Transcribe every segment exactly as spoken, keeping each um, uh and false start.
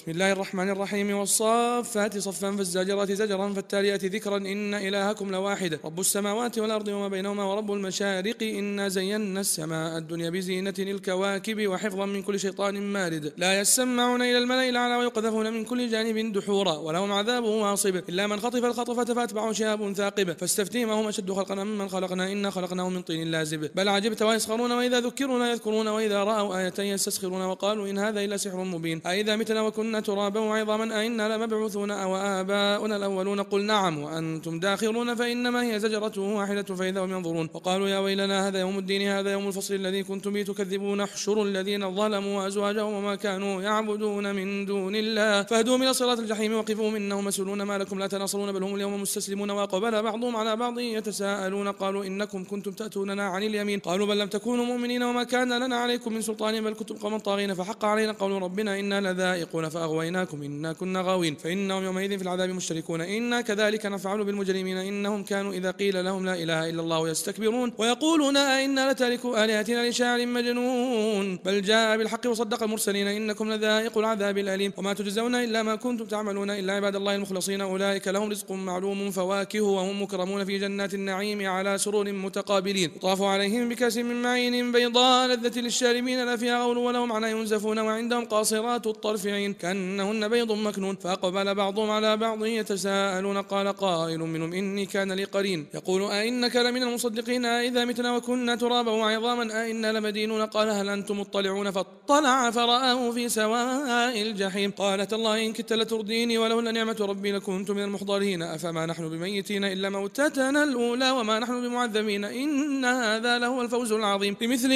بسم الله الرحمن الرحيم والصافات صفا فالزاجرات زجرا فالتاليات ذكرا إن إلهكم لواحد رب السماوات والأرض وما بينهما ورب المشارق إنا زينا السماء الدنيا بزينة الكواكب وحفظا من كل شيطان مارد لا يسمعون إلى الملأ الأعلى ويقذفون من كل جانب دحورا ولهم عذاب واصب إلا من خطف الخطفة فأتبعه شهاب ثاقب فاستفتهم هم أشد خلقا ممن خلقنا إنا خلقناهم من طين لازب بل عجبت ويسخرون وإذا ذكرون يذكرون وإذا رأوا آية يستسخرون وقالوا إن هذا إلا سحر مبين أئذا متنا وكنا ترابا وعظاما أئنا لمبعوثون أو آباؤنا الأولون قل نعم وأنتم داخرون فإنما هي زجرة واحدة فإذا هم ينظرون وقالوا يا ويلنا هذا يوم الدين هذا يوم الفصل الذي كنتم به تكذبون احشروا الذين ظلموا وأزواجهم وما كانوا يعبدون من دون الله فاهدوا إلى صراط الجحيم وقفوهم إنهم مسؤولون ما لكم لا تناصرون بل هم اليوم مستسلمون وأقبل بعضهم على بعض يتساءلون قالوا إنكم كنتم تأتوننا عن اليمين قالوا بل لم تكونوا مؤمنين وما كان لنا عليكم من سلطان بل كنتم قوما طاغين فحق علينا قول ربنا إنا لذائقون فأغويناكم إنا كنا غاوين فإنهم يومئذ في العذاب مشتركون إنا كذلك نفعل بالمجرمين إنهم كانوا إذا قيل لهم لا إله إلا الله يستكبرون ويقولون أئنا لتاركوا آلهتنا لشاعر مجنون بل جاء بالحق وصدق المرسلين إنكم لذائق العذاب الأليم وما تجزون إلا ما كنتم تعملون إلا عباد الله المخلصين أولئك لهم رزق معلوم فواكه وهم مكرمون في جنات النعيم على سرور متقابلين يطاف عليهم بكأس من معين بيضاء لذة للشاربين لا فيها غول ولهم عنها ينزفون وعندهم قاصرات الطرف عين كأنهن بيض مكنون فأقبل بعضهم على بعض يتساءلون قال قائل منهم إني كان لي قرين يقول أئنك لمن المصدقين أئذا متنا وكنا ترابا وعظاما أئنا لمدينون قال هل أنتم مطلعون فاطلع فرآه في سواء الجحيم قالت الله إن كدت لترديني ولولا نعمة ربي لكنت من المحضرين أفما نحن بميتين إلا موتتنا الأولى وما نحن بمعذبين إن هذا لهو الفوز العظيم لمثل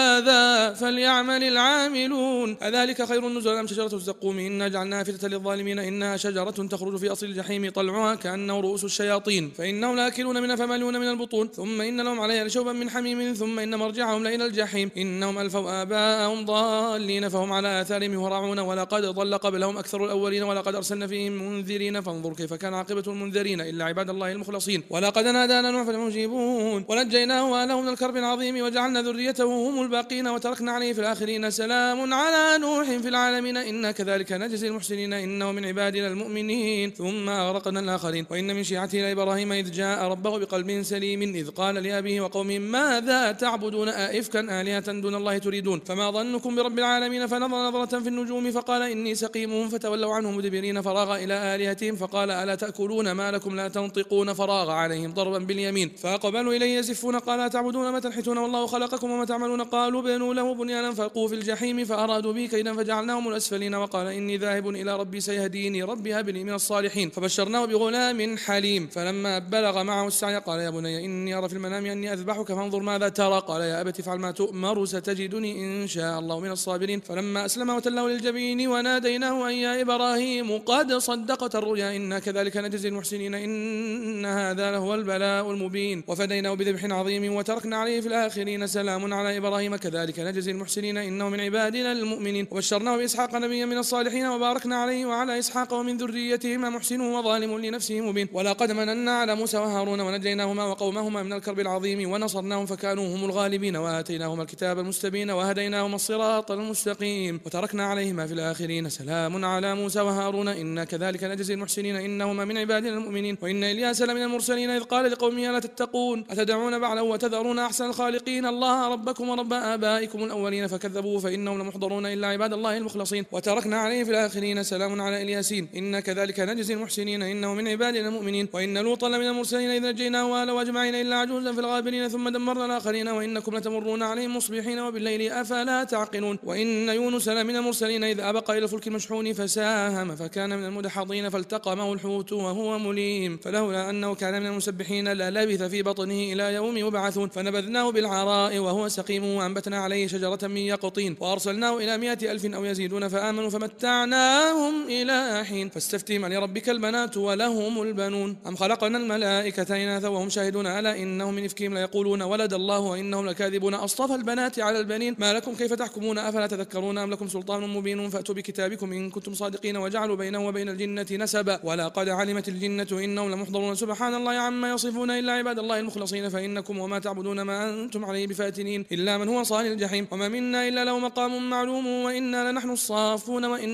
هذا فليعمل العاملون أذلك خير نزلا أم شجرة الزقوم إنا جعلناها فتنة للظالمين إنها شجرة تخرج في أصل الجحيم طلعها كأنه رؤوس الشياطين فإنهم لآكلون منها فمالون من البطون ثم إن لهم عليها لشوبا من حميم ثم إن مرجعهم لإلى الجحيم إنهم ألفوا آباءهم ضالين فهم على آثارهم يهرعون ولقد ضل قبلهم أكثر الأولين ولقد أرسلنا فيهم منذرين فانظر كيف كان عاقبة المنذرين إلا عباد الله المخلصين ولقد نادانا نوح فلمجيبون ونجيناه وأهله من الكرب العظيم وجعلنا ذريته هم الباقين وتركنا عليه في الآخرين سلام على نوح في العالمين إنا كذلك نجزي المحسنين إنه من عبادنا المؤمنين ثم أغرقنا الآخرين وإن من شيعته لإبراهيم إذ جاء ربه بقلب سليم إذ قال لأبيه وقومه ماذا تعبدون أئفكا آلهة دون الله تريدون فما ظنكم برب العالمين فنظر نظرة في النجوم فقال إني سقيم فتولوا عنه مدبرين فراغ إلى آلهتهم فقال ألا تأكلون ما لكم لا تنطقون فراغ عليهم ضربا باليمين فأقبلوا إليه يزفون قال أتعبدون ما تنحتون والله خلقكم وما تعملون قالوا بنوا له بنيانا فألقوه في الجحيم فأرادوا به كيدا فجعلناهم الأسفلين وقال إني ذاهب إلى ربي سيهديني ربي هب لي من الصالحين فبشرناه بغلام حليم فلما بلغ معه السعي قال يا بني إني أرى في المنام أني أذبحك فانظر ماذا ترى قال يا أبت افعل ما تؤمر ستجدني إن شاء الله من الصابرين فلما أسلم وتله للجبين وناديناه أن يا إبراهيم قد صدقت الرؤيا إنا كذلك نجزي المحسنين إن هذا لهو البلاء المبين وفديناه بذبح عظيم وتركنا عليه في الآخرين سلام على إبراهيم كذلك نجزي المحسنين إنه من عبادنا المؤمنين وبشرناه بإسحاق نبيا من الصالحين وباركنا عليه وعلى إسحاق ومن ذريتهما محسن وظالم لنفسه مبين ولقد مننا على موسى وهارون ونجيناهما وقومهما من الكرب العظيم ونصرناهم فكانوا هم الغالبين وآتيناهما الكتاب المستبين وهديناهما الصراط المستقيم وتركنا عليهما في الآخرين سلام على موسى وهارون إنا كذلك نجزي المحسنين إنهما من عبادنا المؤمنين وإن إلياس لمن المرسلين إذ قال لقومه لا تتقون أتدعون بعلا وتذرون أحسن الخالقين الله ربكم ورب آبائكم الأولين فكذبوه فإنهم لمحضرون إلا عباد الله المخلصين وتركنا عليه في الآخرين سلام على إلياسين إنا كذلك نجزي المحسنين إنه من عبادنا المؤمنين وإن لوطا لمن المرسلين إذ نجيناه وأهله أجمعين إلا عجوزا في الغابرين ثم دمرنا الآخرين وإنكم لتمرون عليهم مصبحين وبالليل أفلا تعقلون وإن يونس لمن المرسلين إذ أبق إلى الفلك المشحون فساهم فكان من المدحضين فالتقمه الحوت وهو مليم فلولا أنه كان من المسبحين للبث في بطنه إلى يوم يبعثون فنبذناه بالعراء وهو سقيم وأنبتنا عليه شجرة من يقطين وأرسلناه إلى مائة ألف أو يزيدون فآمنوا فمتعناهم إلى حين فاستفتهم لربك البنات ولهم البنون أم خلقنا الملائكة إناثا وهم شاهدون ألا إنهم من إفكهم ليقولون ولد الله وإنهم لكاذبون أصطفى البنات على البنين ما لكم كيف تحكمون أفلا تذكرون أم لكم سلطان مبين فأتوا بكتابكم إن كنتم صادقين وجعلوا بينه وبين الجنة نسبا ولقد علمت الجنة إنهم لمحضرون سبحان الله عما يصفون إلا عباد الله المخلصين فإنكم وما تعبدون ما أنتم عليه بفاتنين إلا من هو صال الجحيم وما منا إلا له مقام معلوم وإنا لنحن الصافون وإنا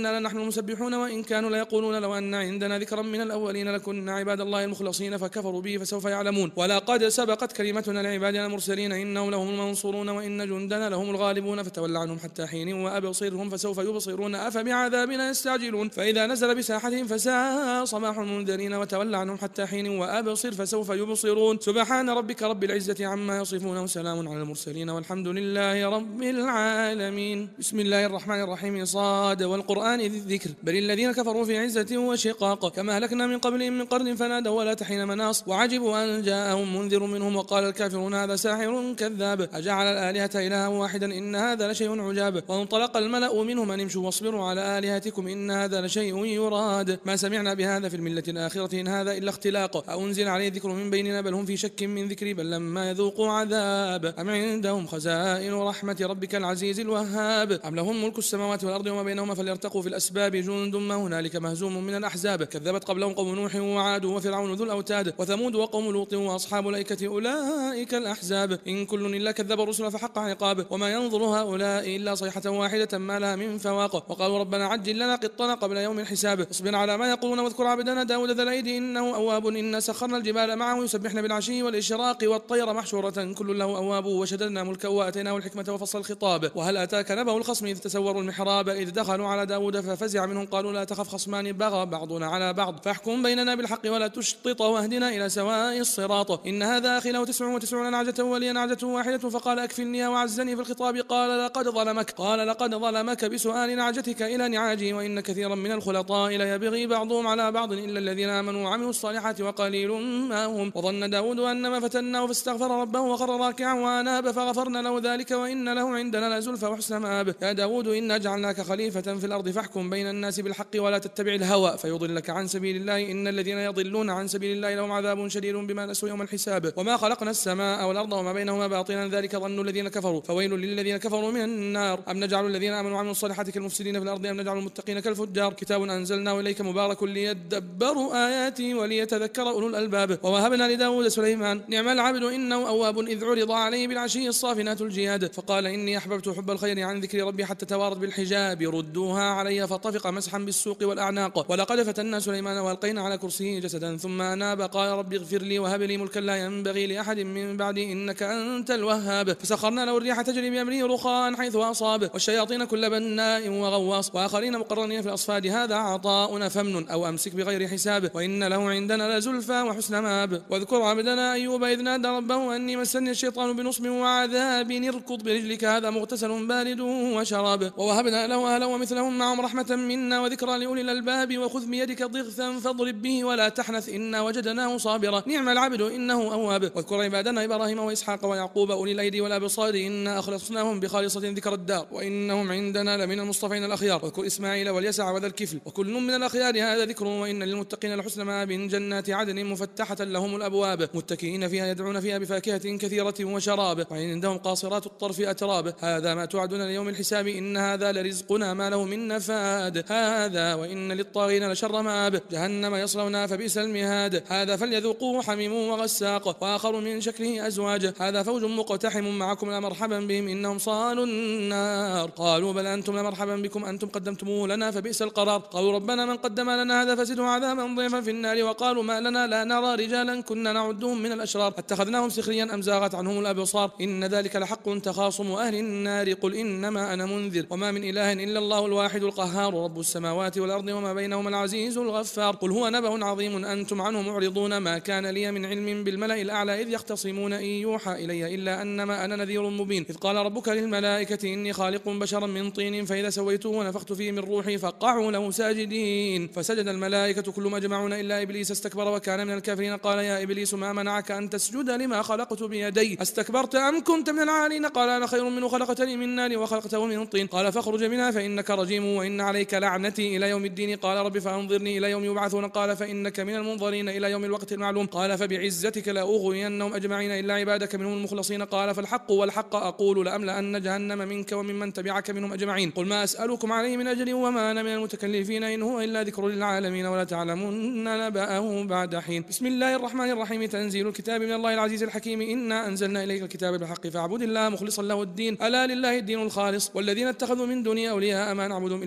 وإنا لنحن المسبحون وإن كانوا ليقولون لو أن عندنا ذكرا من الأولين لكنا عباد الله المخلصين فكفروا به فسوف يعلمون ولقد سبقت كلمتنا لعبادنا المرسلين إنهم لهم المنصورون وإن جندنا لهم الغالبون فتول عنهم حتى حين وأبصرهم فسوف يبصرون أفبعذابنا يستعجلون فإذا نزل بساحتهم فساء صباح المنذرين وتول عنهم حتى حين وأبصر فسوف يبصرون سبحان ربك رب العزة عما يصفون وسلام على المرسلين والحمد لله رب العالمين. بسم الله الرحمن الرحيم. صاد والقرآن ذي الذكر بل الذين كفروا في عزة وشقاق كما أهلكنا من قبلهم من قرن فنادوا ولا تحين مناص وعجبوا أن جاءهم منذر منهم وقال الكافرون هذا ساحر كذاب أجعل الآلهة إلها واحدا إن هذا لشيء عجاب وانطلق الملأ منهم أن امشوا واصبروا على آلهتكم إن هذا لشيء يراد ما سمعنا بهذا في الملة الآخرة إن هذا إلا اختلاق أنزل عليه ذكر من بيننا بل هم في شك من ذكري بل لما يذوقوا عذاب أم عندهم خزائن رحمة ربك العزيز الوهاب أم لهم ملك السماوات والأرض وما بينهما فليرتقوا في الأسباب جند ما هنالك مهزوم من الأحزاب كذبت قبلهم قوم نوح وعاد وفرعون ذو الأوتاد وثمود وقوم لوط وأصحاب الأيكة أولئك الأحزاب إن كل إلا كذب الرسل فحق عقاب وما ينظر هؤلاء إلا صيحة واحدة ما لها من فواق وقالوا ربنا عجل لنا قطنا قبل يوم الحساب اصبر على ما يقولون واذكر عبدنا داود ذا الأيدي إنه أواب إنا سخرنا الجبال معه يسبحن بالعشي والإشراق والطير محشورة كل له أواب وشددنا ملكه وآتيناه الحكمة وفصل الخطاب وهل أتاك نبأ الخصم إذ تسوروا المحراب إذ دخلوا على داود ففزع منهم قالوا لا تخف خصمان بغى بعضنا على بعض فاحكم بيننا بالحق ولا تشطط واهدنا إلى سواء الصراط إن هذا أخي له تسع وتسعون نعجة ولي نعجة واحدة فقال أكفلني وعزني في الخطاب قال لقد ظلمك قال لقد ظلمك بسؤال نعجتك إلى نعاجي وإن كثيرا من الخلطاء ليبغي بعضهم على بعض إلا الذين آمنوا وعملوا الصالحات وقليل ما هم وظن داود أنما فتناه فاستغفر ربه وخر راكعا وأناب فغفرنا له ذلك وإن له عندنا لزلفى وحسن مآب يا داود إنا جعلناك خليفة في الأرض فاحكم بين الناس بالحق ولا تتبع الهوى فيضلك عن سبيل الله إن الذين يضلون عن سبيل الله لهم عذاب شديد بما نسوا يوم الحساب وما خلقنا السماء والأرض وما بينهما باطلا ذلك ظن الذين كفروا فويل للذين كفروا من النار أم نجعل الذين آمنوا وعملوا الصالحات كالمفسدين في الأرض أم نجعل المتقين كالفجار كتاب أنزلناه إليك مبارك ليدبروا آياته وليتذكر أولو الألباب ووهبنا لداود سليمان نعم العبد إنه أواب إذ عرض عليه بالعشي الصافنات الجياد فقال إني أحببت حب الخير عن ذكر ربي حتى توارت بالحجاب ردوها علي فطفق مسحا بالسوق والأعناق ولقد فتنا سليمان والقينا على كرسيه جسدا ثم أناب قال ربي اغفر لي وهب لي ملكا لا ينبغي لأحد من بعدي إنك أنت الوهاب فسخرنا له الريح تجري بأمره رخاء حيث أصاب والشياطين كل بناء وغواص وآخرين مقرنين في الأصفاد هذا عطاؤنا فمن أو أمسك بغير حساب وإن له عندنا لزلفى وحسن مآب واذكر عبدنا أيوب إذ نادى ربه أني مسني الشيطان بنصب وعذاب اركض برجلك هذا مغتسل بارد وشراب ووهبنا له أهلا ومثلهم معهم رحمة منا وذكرى لأولي الألباب وخذ بيدك ضغثا فاضرب به ولا تحنث إنا وجدناه صابرا نعم العبد إنه أواب واذكر عبادنا إبراهيم وإسحاق ويعقوب أولي الأيدي والأبصار إنا أخلصناهم بخالصة ذكر الدار وإنهم عندنا لمن المصطفين الأخيار واذكر إسماعيل واليسع وذا الكفل وكل من الأخيار هذا ذكر وإن للمتقين لحسن مآب جنات عدن مفتحة لهم الأبواب متكئين فيها يدعون فيها بفاكهة كثيرة وشراب وعندهم قاصرات الطرف أتراب هذا ما توعدون ليوم الحساب إن هذا لرزقنا ما له من نفاد هذا وإن للطاغين لشر مآب جهنم يصلونها فبئس المهاد هذا فليذوقوه حميم وغساق وآخر من شكله أزواج هذا فوج مقتحم معكم لمرحبا بهم إنهم صالوا النار قالوا بل أنتم لمرحبا بكم أنتم قدمتموه لنا فبئس القرار قالوا ربنا من قدم لنا هذا فزده عذابا ضيفا في النار وقالوا ما لنا لا نرى رجالا كنا نعدهم من الأشرار اتخذناهم سخريا أم زاغت عنهم الأبصار إن ذلك لحق تخاصم أهل النار قل إنما أنا منذر وما من إله إلا الله الواحد القهار رب السماوات والأرض وما بينهما العزيز الغفار قل هو نبأ عظيم أنتم عنه معرضون ما كان لي من علم بالملأ الأعلى إذ يختصمون إن يوحى إلي إلا أنما أنا نذير مبين إذ قال ربك للملائكة إني خالق بشرا من طين فإذا سويته ونفخت فيه من روحي فقعوا له ساجدين فسجد الملائكة كلهم أجمعون إلا إبليس استكبر وكان من الكافرين قال يا إبليس ما منعك أن تسجد لما خلقت بيدي أستكبرت أم كنت من العالين قال أنا خير منه خلقتني من نار وخلقته من طين قال فاخرج منها فإنك رجيم وإن عليك لعنتي إلى يوم الدين قال رب فأنظرني إلى يوم يبعثون قال فإنك من المنظرين إلى يوم الوقت المعلوم قال فبعزتك لأغوينهم أجمعين إلا عبادك منهم المخلصين قال فالحق والحق أقول لأملأن جهنم منك وممن تبعك منهم أجمعين قل ما أسألكم عليه من أجر وما أنا من المتكلفين إن هو إلا ذكر للعالمين ولا تعلمون نبأه بعد حين بسم الله الرحمن الرحيم تنزيل الكتاب من الله العزيز الحكيم إنا أنزلنا إليك الكتاب بالحق فاعبد الله مخلصا له الدين ألا لله الدين الخالص والذين اتخذوا من دونه أولياء ما نعبدهم إلا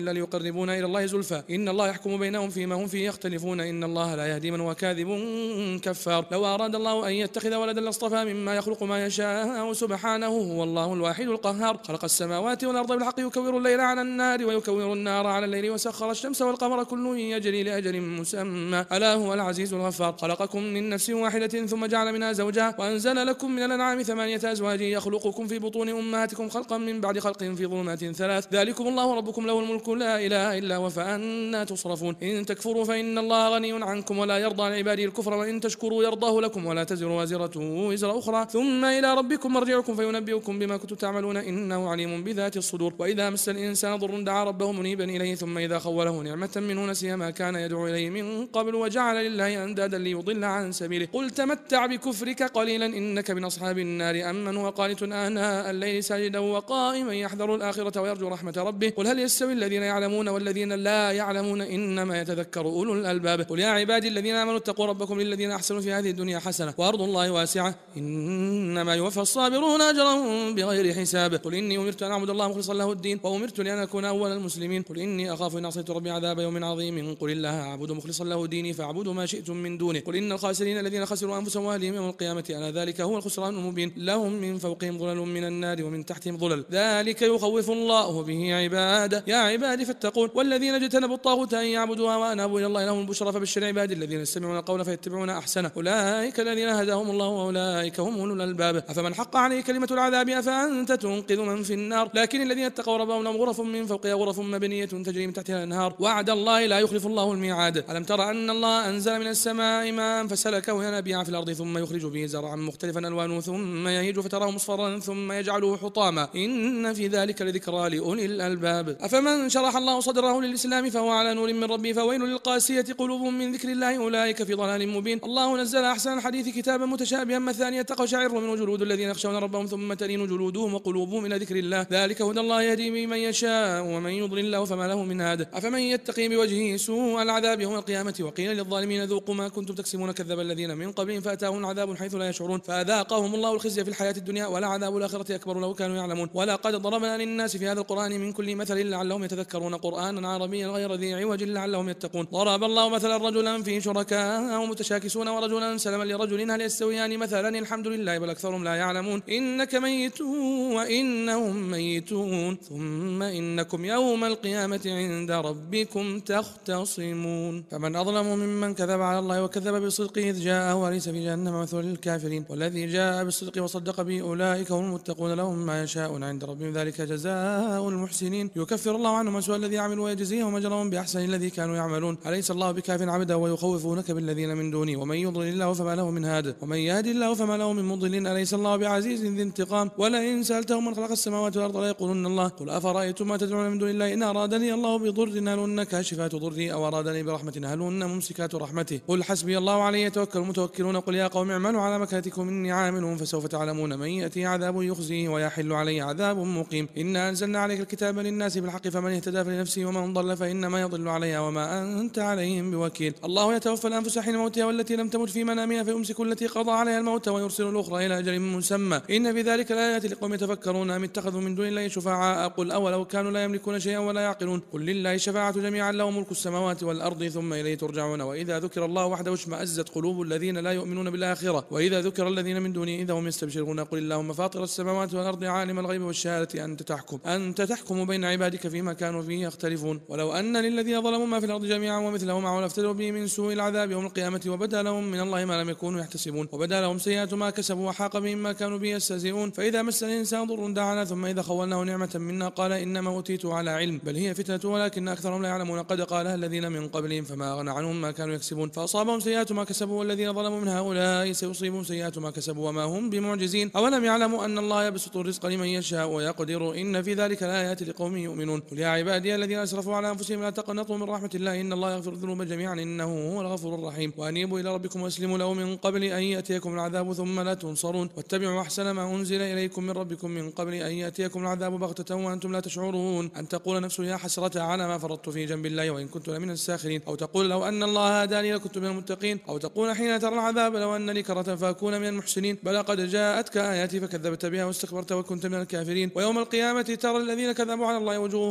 إلا ليقربونا إلى الله زلفى إن الله يحكم بينهم فيما هم فيه يختلفون إن الله لا يهدي من هو كاذب كفار لو أراد الله أن يتخذ ولدا لاصطفى مما يخلق ما يشاء سبحانه هو الله الواحد القهار خلق السماوات والأرض بالحق يكور الليل على النار ويكور النار على الليل وسخر الشمس والقمر كل يجري لأجل مسمى ألا هو العزيز الغفار خلقكم من نفس واحدة ثم جعل منها زوجها وأنزل لكم من الأنعام ثمانية أزواج يخلقكم في بطون أمهاتكم خلقا من بعد خلق في ظلمات ثلاث ذلكم الله ربكم له الملك لا إله إلا هو فأنا تصرفون إن تكفروا فإن الله غني عنكم ولا يرضى لعباده الكفر وإن تشكروا يرضاه لكم ولا تزر وازرة وزر أخرى ثم إلى ربكم مرجعكم فينبئكم بما كنتم تعملون إنه عليم بذات الصدور وإذا مس الإنسان ضر دعا ربه منيبا إليه ثم إذا خوله نعمة منه نسي ما كان يدعو إليه من قبل وجعل لله أندادا ليضل عن سبيله قل تمتع بكفرك قليلا إنك من أصحاب النار أمن هو قانت آناء الليل ساجدا وقائما يحذر الآخرة ويرجو رحمة ربه قل هل يستوي الذين يعلمون والذين لا يعلمون إنما يتذكر أولو الألباب قل يا عبادي الذين آمنوا اتقوا ربكم للذين أحسنوا في هذه الدنيا حسنة وأرض الله واسعة إنما يوفى الصابرون أجرهم بغير حساب قل إني أمرت أن أعبد الله مخلصا له الدين وأمرت لأن أكون أول المسلمين قل إني أخاف إن عصيت ربي عذاب يوم عظيم قل الله أعبد مخلصا له ديني فاعبدوا ما شئتم من دونه قل إن الخاسرين الذين خسروا أنفسهم وأهلهم يوم القيامة ألا ذلك هو الخسران المبين لهم من فوقهم ظلل من النار ومن تحتهم ظلل ذلك يخوف الله به عباده يا عبادي فاتقون والذين اجتنبوا الطاغوت أن يعبدوها وأنابوا إلى الله لهم البشرى فبشر عبادي الذين يستمعون القول فيتبعون أحسنه أولئك الذين هداهم الله وأولئك هم أولو الألباب أفمن حق عليه كلمة العذاب أفأنت تنقذ من في النار لكن الذين اتقوا ربهم لهم غرف من فوقها غرف مبنية تجري من تحتها الأنهار وعد الله لا يخلف الله الميعاد ألم تر أن الله أنزل من السماء ماء فسلكه ينابيع في الأرض ثم يخرج به زرعا مختلفا ألوانه ثم يهيج فتراه مصفرا ثم يجعله حطاما إن في ذلك لذكرى لأولي الألباب أفمن شرح الله صدره للإسلام فهو على نور من ربه فويل للقاسية قلوبهم من ذكر الله أولئك في ضلال مبين الله نزل أحسن الحديث كتابا متشابها مثانية تقشعر منه جلود الذين يخشون ربهم ثم تلين جلودهم وقلوبهم إلى ذكر الله ذلك هدى الله يهدي به من يشاء ومن يضلل الله فما له من هاد أفمن يتقي بوجهه سوء العذاب يوم القيامة وقيل للظالمين ذوقوا ما كنتم تكسبون كذب الذين من قبلهم فأتاهم العذاب حيث لا يشعرون فأذاقهم الله الخزي في الحياة الدنيا ولعذاب الآخرة أكبر لو كانوا يعلمون ولقد ضربنا للناس في هذا القرآن من كل مثل لعلهم يتذكرون قرآنا عربيا غير ذي عوج لعلهم يتقون ضرب الله مثلا رجلا فيه شركاء متشاكسون ورجلا سلما لرجل هل يستويان مثلا الحمد لله بل أكثرهم لا يعلمون إنك ميت وإنهم ميتون ثم إنكم يوم القيامة عند ربكم تختصمون فمن أظلم ممن كذب على الله وكذب بالصدق إذ جاءه وليس في جهنم مثوى للكافرين والذي جاء بالصدق وصدق به أولئك هم المتقون لهم ما يشاءون عند ربهم ذلك جزاء المحسنين يكفر الله عنهم أسوأ الذي عملوا ويجزيهم أجرهم بأحسن الذي كانوا يعملون أليس الله بكاف عبده ويخوفونك بالذين من دونه ومن يضلل الله فما له من هاد ومن يهد الله فما له من مضل أليس الله بعزيز ذي انتقام ولئن سألتهم من خلق السماوات والأرض ليقولن الله قل أفرأيتم ما تدعون من دون الله إن أرادني الله بضر هل هن كاشفات ضري أو أرادني برحمة هل هن ممسكات رحمته قل حسبي الله عليه يتوكل المتوكلون قل يا قوم اعملوا على مكانتكم إني عامل فسوف تعلمون من يأتي عذاب يخزيه ويحل عليه عذاب مقيم إنا أنزلنا عليك الكتاب للناس بالحق فمن اهتدى فلنفسه ومن ضل فإنما يضل عليها وما أنت عليهم بوكيل الله يتوفى الأنفس حين موتها والتي لم تمت في منامها فيمسك التي قضى عليها الموت ويرسل الأخرى إلى أجل مسمى إن في ذلك لآيات لقوم يتفكرون أم اتخذوا من دون الله شفعاء قل أولو كانوا لا يملكون شيئا ولا يعقلون قل لله الشفاعة جميعا له ملك السماوات والأرض ثم إليه ترجعون وإذا ذكر الله وحده اشمأزت قلوب الذين لا يؤمنون بالآخرة وإذا ذكر الذين من دونه إذا هم يستبشرون قل اللهم فاطر السماوات والأرض عالم الغيب والشهادة أنت تحكم أنت تحكم بين عبادك فيما كانوا فيه يختلفون ولو أن للذين ظلموا ما في الأرض جميعا ومثله معه لافتدوا به من سوء العذاب يوم القيامة وبدا لهم من الله ما لم يكونوا يحتسبون وبدا لهم سيئات ما كسبوا وحاق بهم ما كانوا به يستهزئون فإذا مس الإنسان ضر دعانا ثم إذا خولناه نعمة منا قال إنما أوتيت على علم بل هي فتنة ولكن أكثرهم لا يعلمون قد قالها الذين من قبلهم فما أغنى عنهم ما كانوا يكسبون فأصابهم سيئات ما كسبوا والذين ظلموا من هؤلاء سيصيبهم سيئات ما كسبوا وما هم بمعجزين أولم يعلموا أن الله يبسط الرزق لمن يشاء ويقدر إن في ذلك لآيات لقوم يؤمنون قل يا عبادي الذين أسرفوا على أنفسهم لا تقنطوا من رحمة الله إن الله يغفر الذنوب جميعا إنه هو الغفور الرحيم وأنيبوا إلى ربكم واسلموا له من قبل أن يأتيكم العذاب ثم لا تنصرون واتبعوا أحسن ما أنزل إليكم من ربكم من قبل أن يأتيكم العذاب بغتة وأنتم لا تشعرون أن تقول نفس يا حسرة على ما فرطت في جنب الله وإن كنت لمن الساخرين أو تقول لو أن الله هداني لكنت من المتقين أو تقول حين ترى العذاب لو أن لي كرة فأكون من المحسنين بلى قد جاءتك آياتي فكذبت بها واستكبرت وكنت من الكافرين ويوم القيامة ترى الذين كذبوا على الله وجوههم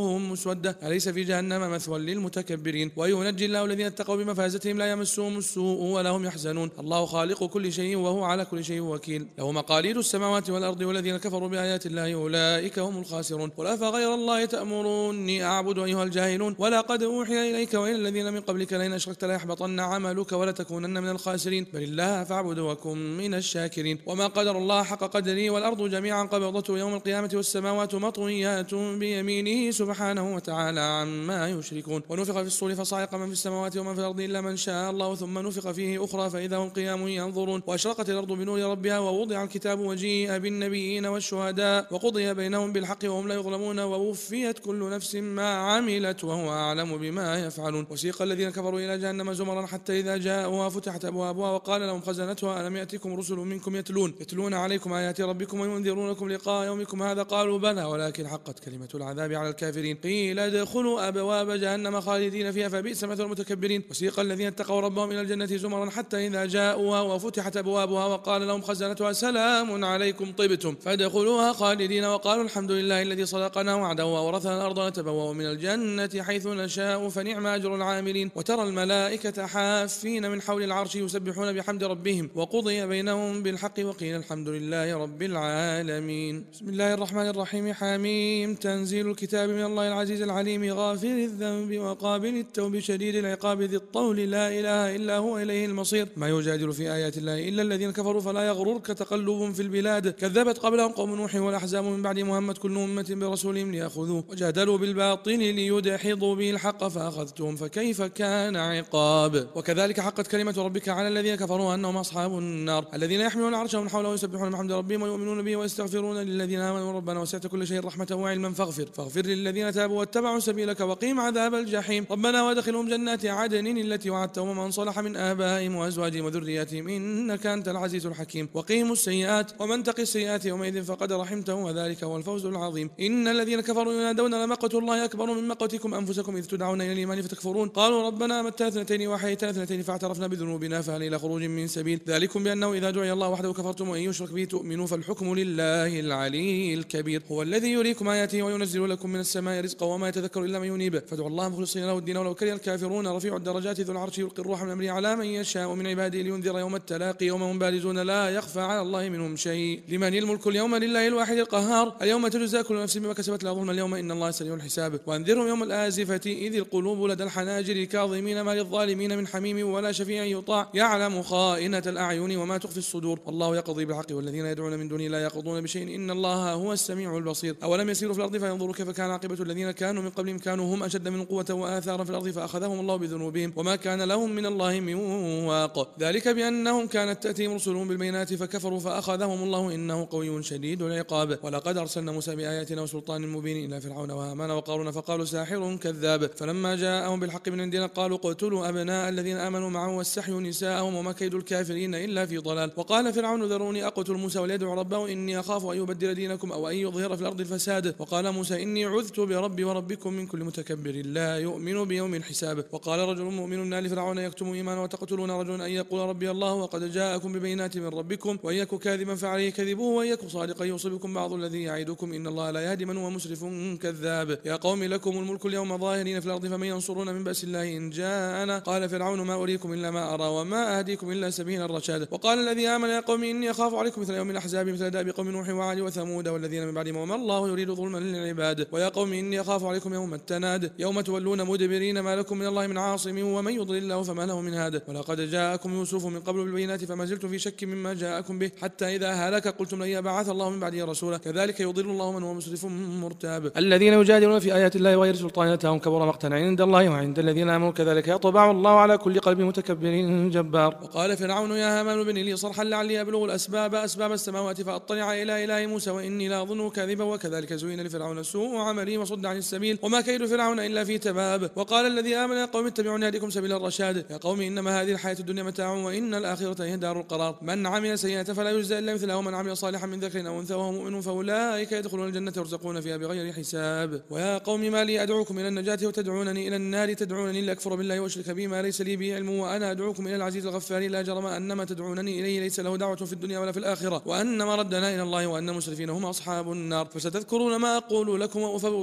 مسودة أليس في جهنم مثوى للمتكبرين وينجي الله الذين اتقوا بمفازتهم لا يمسهم السوء ولا هم يحزنون الله خالق كل شيء وهو على كل شيء وكيل له مقاليد السماوات والأرض والذين كفروا بآيات الله أولئك هم الخاسرون قل أفغير الله تأمروني أعبد أيها الجاهلون ولقد أوحي إليك وإلى الذين من قبلك لئن أشركت ليحبطن عملك ولتكونن من الخاسرين بل الله فاعبد وكن من الشاكرين وما قدر الله حق قدره والأرض جميعا قبضته يوم القيامة والسماوات مطويات بيمينه سبحانه وتعالى عما يشركون ونفخ في الصور فصعق من في السماوات ومن في الأرض إلا من شاء الله ثم نفخ فيه أخرى فإذا هم قيام ينظرون وأشرقت الأرض بنور ربها ووضع الكتاب وجيء بالنبيين والشهداء وقضي بينهم بالحق وهم لا يظلمون ووفيت كل نفس ما عملت وهو أعلم بما يفعلون وسيق الذين كفروا إلى جهنم زمرا حتى إذا جاءوها فتحت أبوابها وقال لهم خزنتها ألم يأتكم رسل منكم يتلون يتلون عليكم آيات ربكم وينذرونكم لقاء يومكم هذا قالوا بلى ولكن حقت كلمة العذاب على الكافرين قيل ادخلوا أبواب جهنم خالدين فيها فبئس مثل المتكبرين وسيق الذين اتقوا ربهم إلى الجنة زمرا حتى إذا جاءوها وفتحت أبوابها وقال لهم خزنتها سلام عليكم طبتم فادخلوها خالدين وقالوا الحمد لله الذي صدقنا وعده وأورثنا الأرض نتبوأ من الجنة حيث نشاء فنعم أجر العاملين وترى الملائكة حافين من حول العرش يسبحون بحمد ربهم وقضي بينهم بالحق وقيل الحمد لله رب العالمين بسم الله الرحمن الرحيم حميم تنزيل الكتاب من الله العزيز العليم غافر الذنب وقابل التوب شديد العقاب ذي الطول لا إله إلا هو إليه المصير ما يجادل في آيات الله إلا الذين كفروا فلا يغررك تقلبهم في البلاد كذبت قبلهم قوم نوح والأحزاب من بعد محمد كل أمة برسولهم ليأخذوه وجادلوا بالباطل ليدحضوا به الحق فأخذتهم فكيف كان عقاب وكذلك حقت كلمة ربك على الذين كفروا أنهم أصحاب النار الذين يحملون عرشه من حوله ويسبحون بحمد ربهم ويؤمنون به ويستغفرون للذين آمنوا ربنا وسعت كل شيء رحمة وعلما فاغفر فاغفر للذين تابوا واتبعوا سبيلك وقيم عذاب الجحيم ربنا وادخلهم جنات عدن التي وعدتهم ومن صلح من آبائهم وأزواجهم وذرياتهم إنك أنت العزيز الحكيم وقيموا السيئات ومن تقي السيئات يومئذ فقد رحمته وذلك هو الفوز العظيم إن الذين كفروا ينادون لمقت الله أكبر من مقتكم أنفسكم إذ تدعون إلى الإيمان فتكفرون قالوا ربنا متنا اثنتين وحييتنا اثنتين فاعترفنا بذنوبنا فهل إلى خروج من سبيل ذلكم بأنه إذا دعي الله وحده كفرتم وإن يشرك به تؤمنوا فالحكم لله العلي الكبير هو الذي يريكم آياته وينزل لكم من السماء رزقا وما يتذكر إلا من ينيب فادعوا الله مخلصين له الدين ولو كره الكافرون رفيع الدرجات ذو العرش يلقي الروح من أمره على من يشاء من عباده لينذر يوم التلاقي يوم هم بارزون لا يخفى على الله منهم شيء لمن الملك اليوم لله الواحد القهار اليوم تجزى كل نفس بما كسبت لا ظلم اليوم إن الله سريع الحساب وأنذرهم يوم الآزفة إذ القلوب لدى الحناجر كاظمين ما للظالمين من حميم ولا شفيع يطاع يعلم خائنة الأعين وما تخفي الصدور والله يقضي بالحق والذين يدعون من دونه لا يقضون بشيء إن الله هو السميع البصير أولم يسيروا في الأرض فينظروا كيف كان عاقبة الذين كانوا من قبلهم كانوا هم أشد من قوة وآثارا في الأرض فأخذهم الله بذنوبهم وما كان لهم من الله من واق ذلك بأنهم كانت تأتيهم رسلهم بالبينات فكفروا فأخذهم الله إنه قوي شديد العقاب ولقد أرسلنا موسى بآياتنا وسلطان مبين إلى فرعون وهامان وقارون فقالوا ساحر كذاب فلما جاءهم بالحق من عندنا قالوا اقتلوا أبناء الذين آمنوا معه واستحيوا نساءهم وما كيد الكافرين إلا في ضلال وقال فرعون ذروني أقتل موسى وليدعو ربه إني أخاف أن يبدل دينكم أو أن يظهر في الأرض الفساد وقال موسى إني عذت بربي وربكم من كل متكبر لا يؤمن بيوم الحساب وقال رجل مؤمن من آل فرعون يكتم إيمانه وتقتلون رجلا أن يقول ربي الله وقد جاءكم ببينات من ربكم وإن يك كاذبا فعليه كذبوه وإن يك صادقا يصبكم بعض الذي يعدكم إن الله لا يهدي من هو مسرف كذاب يا قوم لكم الملك اليوم ظاهرين في الأرض فمن ينصرون من بأس الله إن جاءنا قال فرعون ما أريكم إلا ما أرى وما أهديكم إلا سبيل الرشاد وقال الذي آمن يا قوم إني أخاف عليكم مثل يوم الأحزاب مثل داب قوم نوح وعاد وثمود والذين من بعدهم وما الله يريد ظلما للعباد ويا قوم إني أخاف عليكم يوم التناد يوم تولون مدبرين ما لكم من الله من عاصم ومن يضلل الله فما له من هاد ولقد جاءكم يوسف من قبل بالبينات فما زلتم في شك مما جاءكم به حتى إذا هلك قلتم لن يبعث الله من بعده رسولا كذلك يضل الله من هو مسرف مرتاب الذين يجادلون في آيات الله وغير سلطان أتاهم كبر مقتا عند الله وعند الذين آمنوا كذلك يطبع الله على كل قلب متكبر جبار وقال فرعون يا هامان ابن لي صرحا لعلي أبلغ الأسباب أسباب السماوات فأطلع إلى إله موسى وإني لأظنه كاذبا وكذلك زين لفرعون سوء عملي وصد عن السبيل وما كيد فرعون إلا في تباب وقال الذي آمن يا قوم اتبعوني أهدكم سبيل الرشاد يا قوم إنما هذه الحياة الدنيا متاع وإن الآخرة هي دار القرار من عمل سيئة فلا يجزى إلا مثلها ومن عمل صالحا من ذكر أو أنثى وهو مؤمن فأولئك يدخلون الجنة يرزقون فيها بغير حساب ويا قوم ما لي أدعوكم إلى النجاة وتدعونني إلى النار تدعونني لأكفر بالله وأشرك به ما ليس لي به علم وأنا أدعوكم إلى العزيز الغفار لا جرم أن ما تدعونني إليه ليس له دعوة في الدنيا ولا في الآخرة وأن مردنا إلى الله وأن المسرفين هم أصحاب النار فستذكرون ما أقول لكم وأفوض أمري إلى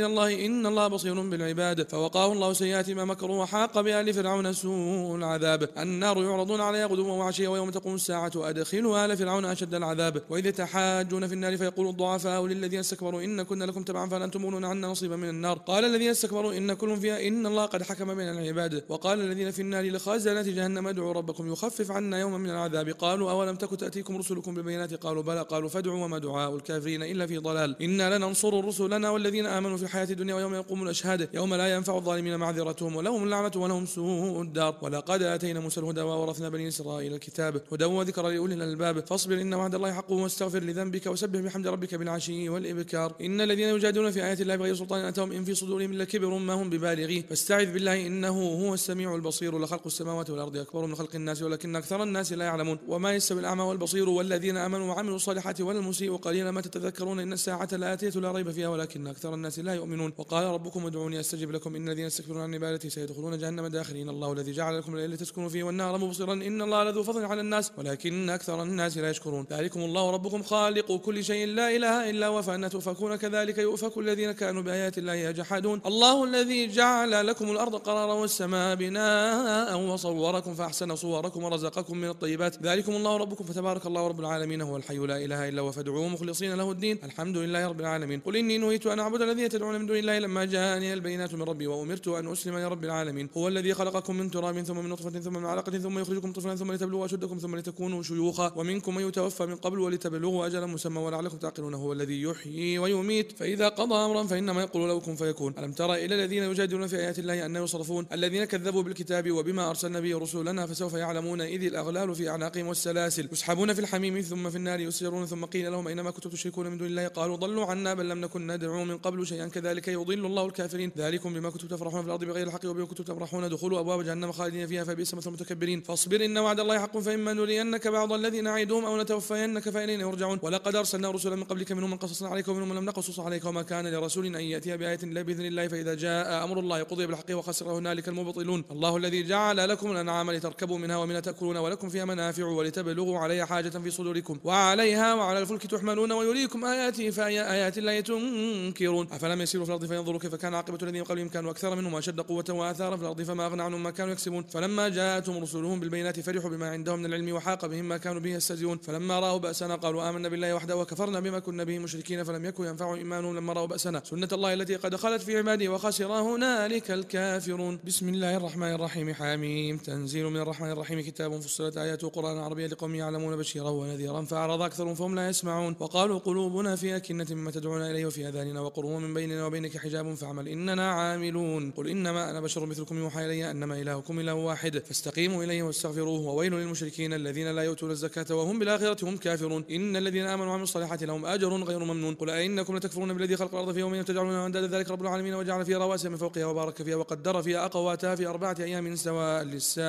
إلى الله إن الله بصير بالعباد. فوقاه الله سيئات ما مكروا وحاق بآل فرعون سوء العذاب. النار يعرضون عليها غدوا وعشيا ويوم تقوم الساعة أدخلوا آل فرعون أشد العذاب. وإذ تحاجون في النار فيقول الضعفاء للذين استكبروا إن كنا لكم تبعا فهل أنتم مغنون عنا نصيبا من النار قال الذين استكبروا إن كل فيها إن الله قد حكم بين العباد. وقال الذين في النار لخازنة جهنم ادعوا ربكم يخفف عنا يوما من العذاب قالوا أولم تك تأتيكم رسلكم بالبينات قالوا بلى قالوا فادعوا وما دعاء الكافرين إلا في ضلال إنا لننصر رسلنا والذين آمنوا في الحياة الدنيا ويوم يقوم الأشهاد يوم لا ينفع الظالمين معذرتهم ولهم اللعنة ولهم سوء الدار. ولقد آتينا موسى الهدى وورثنا بني إسرائيل الكتاب هدى وذكرى لأولي الألباب فاصبر إن وعد الله حق واستغفر لذنبك وسبح بحمد ربك بالعشي والإبكار. إن الذين يجادلون في آيات الله بغير سلطان أتاهم إن في صدورهم إلا كبر ما هم ببالغيه فاستعذ بالله إنه هو السميع البصير. لخلق السماوات والأرض أكبر من خلق الناس ولكن أكثر الناس لا يعلمون. وما يستوي الأعمى والبصير والذين آمنوا وعملوا الصالحات ولا المسيء قليلا ما تتذكرون إن الساعة لآتية لا ريب فيها ولكن أكثر الناس لا يؤمنون. وقال ربكم ادعوني أستجب لكم إن الذين يستكبرون عن عبادتي سيدخلون جهنم داخرين. الله الذي جعل لكم الليل تسكنوا فيه والنهار مبصرا إن الله لذو فضل على الناس ولكن أكثر الناس لا يشكرون. ذلكم الله ربكم خالق كل شيء لا إله إلا هو فأنى تؤفكون كذلك يؤفك الذين كانوا بآيات الله يجحدون. الله الذي جعل لكم الأرض قرارا والسماء بناء وصوركم فأحسن صوركم ورزقكم من الطيبات. ذلكم الله ربكم فتبارك الله رب العالمين هو الحي لا إله إلا هو فادعوه مخلصين له الدين الحمد لله رب العالمين. قل إني نهيت أن أعبد الذين تدعون من دون الله لما جاءني البينات من ربي وأمرت أن أسلم لرب العالمين. هو الذي خلقكم من تراب ثم من نطفة ثم من علقة ثم يخرجكم طفلا ثم لتبلغوا أشدكم ثم لتكونوا شيوخا ومنكم من يتوفى من قبل ولتبلغوا أجلا مسمى ولعلكم تعقلون. هو الذي يحيي ويميت فإذا قضى أمرا فإنما يقول له كن فيكون. ألم تر إلى الذين يجادلون في آيات الله أن يصرفون الذين كذبوا بالكتاب وبما أرسلنا به رسولنا فسوف يعلمون إذ الأغلال في أعناقهم والسلاسل يسحبون في الحميم ثم في النار يسجرون ثم قيل لهم أينما كنتم تشركون من دون الله قالوا ضلوا عنا بل لم نكن ندعو من قبل شيئا كذلك يضل الله الكافرين. ذلكم بما كنتم تفرحون في الأرض بغير الحق وبما كنتم تمرحون دخولوا أبواب جهنم خالدين فيها فبئس مثل المتكبرين. فاصبر إن وعد الله حق فإما نرينك بعض الذي نعدهم أو نتوفينك فإلينا يرجعون. ولقد أرسلنا رسلا من قبلك منهم من قصصنا عليك ومنهم من لم نقصص عليك وما كان لرسول أن يأتي بآية إلا بإذن الله فإذا جاء أمر الله قضي بالحق وخسر هنالك المبطلون. الله الذي جعل لكم الأنعام لتركبوا منها ومنها تأكلون ولكم فيها منافع ولتبلغوا عليها حاجة في صدوركم وعليها وعلى الفلك تحملون ويريكم آياته فأي آيات الله تنكرون. أفلم يسيروا في الأرض فينظروا كيف كان عاقبة الذين قبلهم كانوا أكثر منهم وأشد قوة وآثارا في الأرض فما أغنى عنهم ما كانوا يكسبون. فلما جاءتهم رسلهم بالبينات فرحوا بما عندهم من العلم وحاق بهم ما كانوا به يستهزئون. فلما رأوا بأسنا قالوا آمنا بالله وحده وكفرنا بما كنا به مشركين فلم يكن ينفعهم إيمانهم لما رأوا بأسنا سنة الله التي قد خلت في عباده وخسر هنالك الكافرون. بسم الله الرحمن الرحيم حميم تنزيل من الرحمن الرحيم كتاب فصلت آياته قرآنا عربيا لقوم يعلمون بشيرا ونذيرا فأعرض أكثرهم فهم لا يسمعون. وقالوا قلوبنا في أكنة مما تدعونا إليه وفي آذاننا وقر ومن بيننا وبينك حجاب فاعمل إننا عاملون. قل إنما أنا بشر مثلكم يوحى إلي أنما إلهكم إله واحد فاستقيموا إليه واستغفروه وويل للمشركين الذين لا يؤتون الزكاة وهم بالآخرة هم كافرون. إن الذين آمنوا وعملوا الصالحات لهم أجر غير ممنون. قل أئنكم لتكفرون بالذي خلق الأرض في يومين تجعلون أندادا ذلك رب العالمين وجعل فيها رواسي من فوقها وبارك فيها وقدر فيها أقواتها في أربعة أيام سواء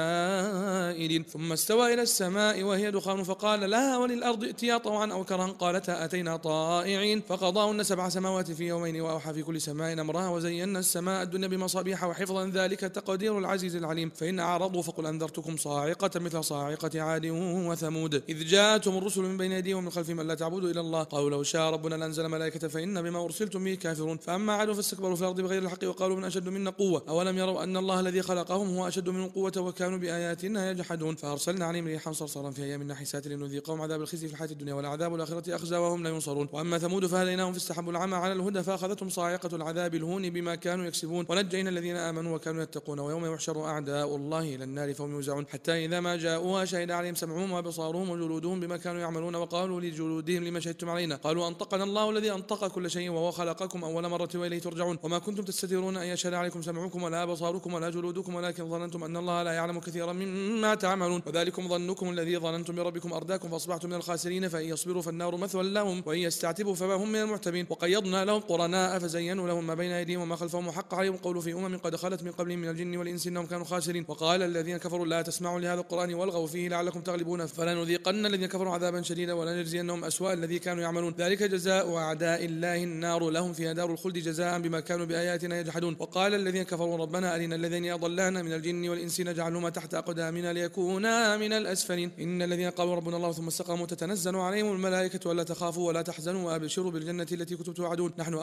للسائلين ثم استوى إلى السماء وهي دخان فقال لها وللأرض ائتيا طوعا أو كرها قالتا أتينا طائعين فقضاهن سبع سماوات في يومين وأوحى في كل سماء أمرها وزينا السماء الدنيا بمصابيح وحفظا ذلك تقدير العزيز العليم. فإن أعرضوا فقل أنذرتكم صاعقة مثل صاعقة عاد وثمود إذ جاءتهم الرسل من بين أيديهم ومن خلفهم ألا تعبدوا إلى الله قالوا لو شاء ربنا لأنزل ملائكة فإن بما أرسلتم به كافرون. فأما عاد فاستكبروا في الأرض بغير الحق وقالوا من أشد منا قوة أولم يروا أن الله الذي خلقهم هو أشد منهم قوة وكانوا بآياتنا يجحدون. فأرسلنا عليهم ريحا صرصرا في أيام نحسات لنذيقهم عذاب الخزي في الحياة الدنيا والعذاب الآخرة أخزى وهم لا ينصرون. وأما ثمود فهديناهم فاستحبوا العمى على الهدى فأخذتهم صاعقة العذاب الهون بما كانوا يكسبون ونجينا الذين آمنوا وكانوا يتقون. ويوم يحشر أعداء الله إلى النار فهم يوزعون حتى إذا ما جاءوها شهد عليهم سمعهم وأبصارهم وجلودهم بما كانوا يعملون وقالوا لجلودهم لما شهدتم علينا قالوا أنطقنا الله الذي أنطق كل شيء وهو خلقكم أول مرة وإليه ترجعون. وما كنتم تستترون أن يشهد عليكم سمعكم ولا أبصاركم ولا جلودكم ولكن ظننتم أن الله لا يعلم كثيرا مما تعملون. وذلكم ظنكم الذي ظننتم بربكم أرداكم فأصبحتم من الخاسرين فإن يصبروا فالنار مثوى لهم وإن يستعتبوا فما هم من المعتبين. وقيضنا لهم قرناء فزينوا لهم ما بين أيديهم وما خلفهم وحق عليهم قولوا في أمم قد خلت من قبلهم من الجن والإنس إنهم كانوا خاسرين. وقال الذين كفروا لا تسمعوا لهذا القرآن والغوا فيه لعلكم تغلبون فلنذيقن الذين كفروا عذابا شديدا ولنجزينهم أسوأ الذي كانوا يعملون. ذلك جزاء أعداء الله النار لهم فيها دار الخلد جزاء بما كانوا بآياتنا يجحدون. وقال الذين كفروا ربنا أرنا الذين أضلانا من الجن والإنس نجعلهما تحت أقدامنا ليكونا من الأسفلين. إن الذين قالوا ربنا الله ثم استقاموا تتنزل عليهم الملائكة ولا تخافوا ولا تحزنوا وأبشروا بالجنة التي كنتم توعدون نحن أولياؤكم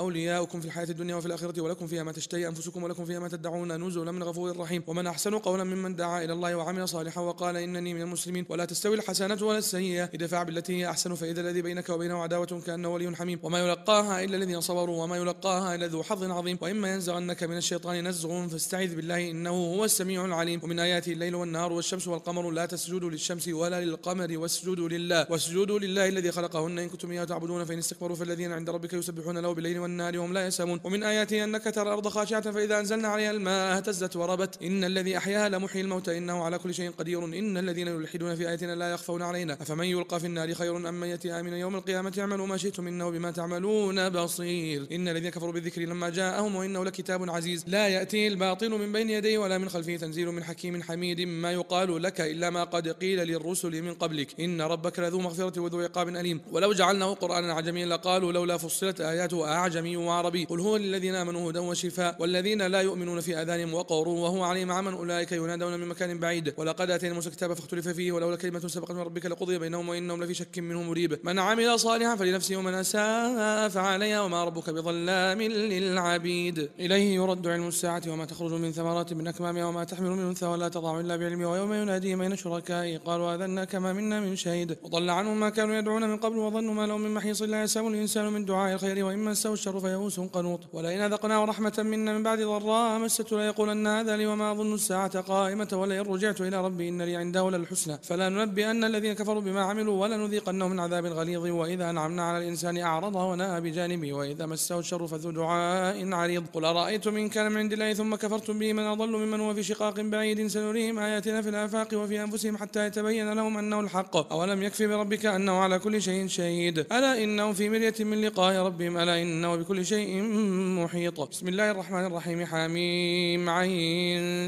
لكم في الحياة الدنيا وفي الآخرة ولكم فيها ما تشتهي أنفسكم ولكم فيها ما تدعون نزلا من غفور رحيم. ومن أحسن قولا ممن دعا إلى الله وعمل صالحا وقال إنني من المسلمين. ولا تستوي الحسنة ولا السيئة، ادفع بالتي هي أحسن فإذا الذي بينك وبينه عداوة كأنه ولي حميم. وما يلقاها إلا الذين صبروا وما يلقاها إلا ذو حظ عظيم. وإما ينزغنك من الشيطان نزغ فاستعذ بالله إنه هو السميع العليم. ومن آياته الليل والنهار والشمس والقمر لا تسجدوا للشمس ولا للقمر واسجدوا لله واسجدوا لله الذي خلقهن إن كنتم إياه تعبدون. فإن استكبروا فالذين عند ربك يسبحون له بالليل والنهار وهم لا يسامون. ومن آياته أنك ترى الأرض خاشعة فإذا أنزلنا عليها الماء اهتزت وربت إن الذي أحياها لمحيي الموتى إنه على كل شيء قدير. إن الذين يلحدون في آياتنا لا يخفون علينا أفمن يلقى في النار خير أم من يأتي آمنا يوم القيامة اعملوا ما شئتم إنه بما تعملون بصير. إن الذين كفروا بالذكر لما جاءهم وإنه لكتاب عزيز لا يأتيه الباطل من بين يديه ولا من خلفه تنزيل من حكيم حميد. ما يقال لك إلا ما قد قيل للرسل من قبلك إن ربك لذو مغفرة وذو عقاب أليم. ولو جعلناه قرآنا عجميا لقالوا لولا فصلت آياته أعجمي وعربي قل هو للذين آمنوا هدى وشفاء والذين لا يؤمنون في آذانهم وقر وهو عليهم عمى أولئك ينادون من مكان بعيد. ولقد آتينا موسى الكتاب فاختلف فيه ولولا كلمة سبقت من ربك لقضي بينهم وإنهم لفي شك منه مريب. من عمل صالحا فلنفسه ومن أساء فعليها وما ربك بظلام للعبيد. إليه يرد علم الساعة وما تخرج من ثمرات من أكمامها وما تحمل من أنثى ولا تضع إلا بعلمه. ويوم يناديهم بين شركائه قالوا آذنا كما منا من شهيد وضل عنهم ما كانوا يدعون من قبل وظنوا ما لهم من محيص. لا يسام الإنسان من دعاء الخير وإن مسه الشر فيئوس قنوط. ولئن أذقناه رحمة منا من بعد ضراء مسته ليقولن هذا لي وما أظن الساعة قائمة ولئن رجعت إلى ربي إن لي عنده للحسنى فلا ننبئن الذين كفروا بما عملوا ولنذيقنهم من عذاب غليظ. وإذا أنعمنا على الإنسان أعرض ونأى بجانبه وإذا مسه الشر فذو دعاء عريض. قل أرأيتم إن كان من عند الله ثم كفرتم به من أضل ممن هو في شقاق بعيد سنريهم آياتنا في الآفاق وفي أنفسهم حتى يتبين لهم أنه الحق أولم يكفي بربك أنه على كل شيء شهيد ألا إنهم في مرية من لقاء ربهم ألا إنه بكل شيء محيط. بسم الله الرحمن الرحيم حميم عين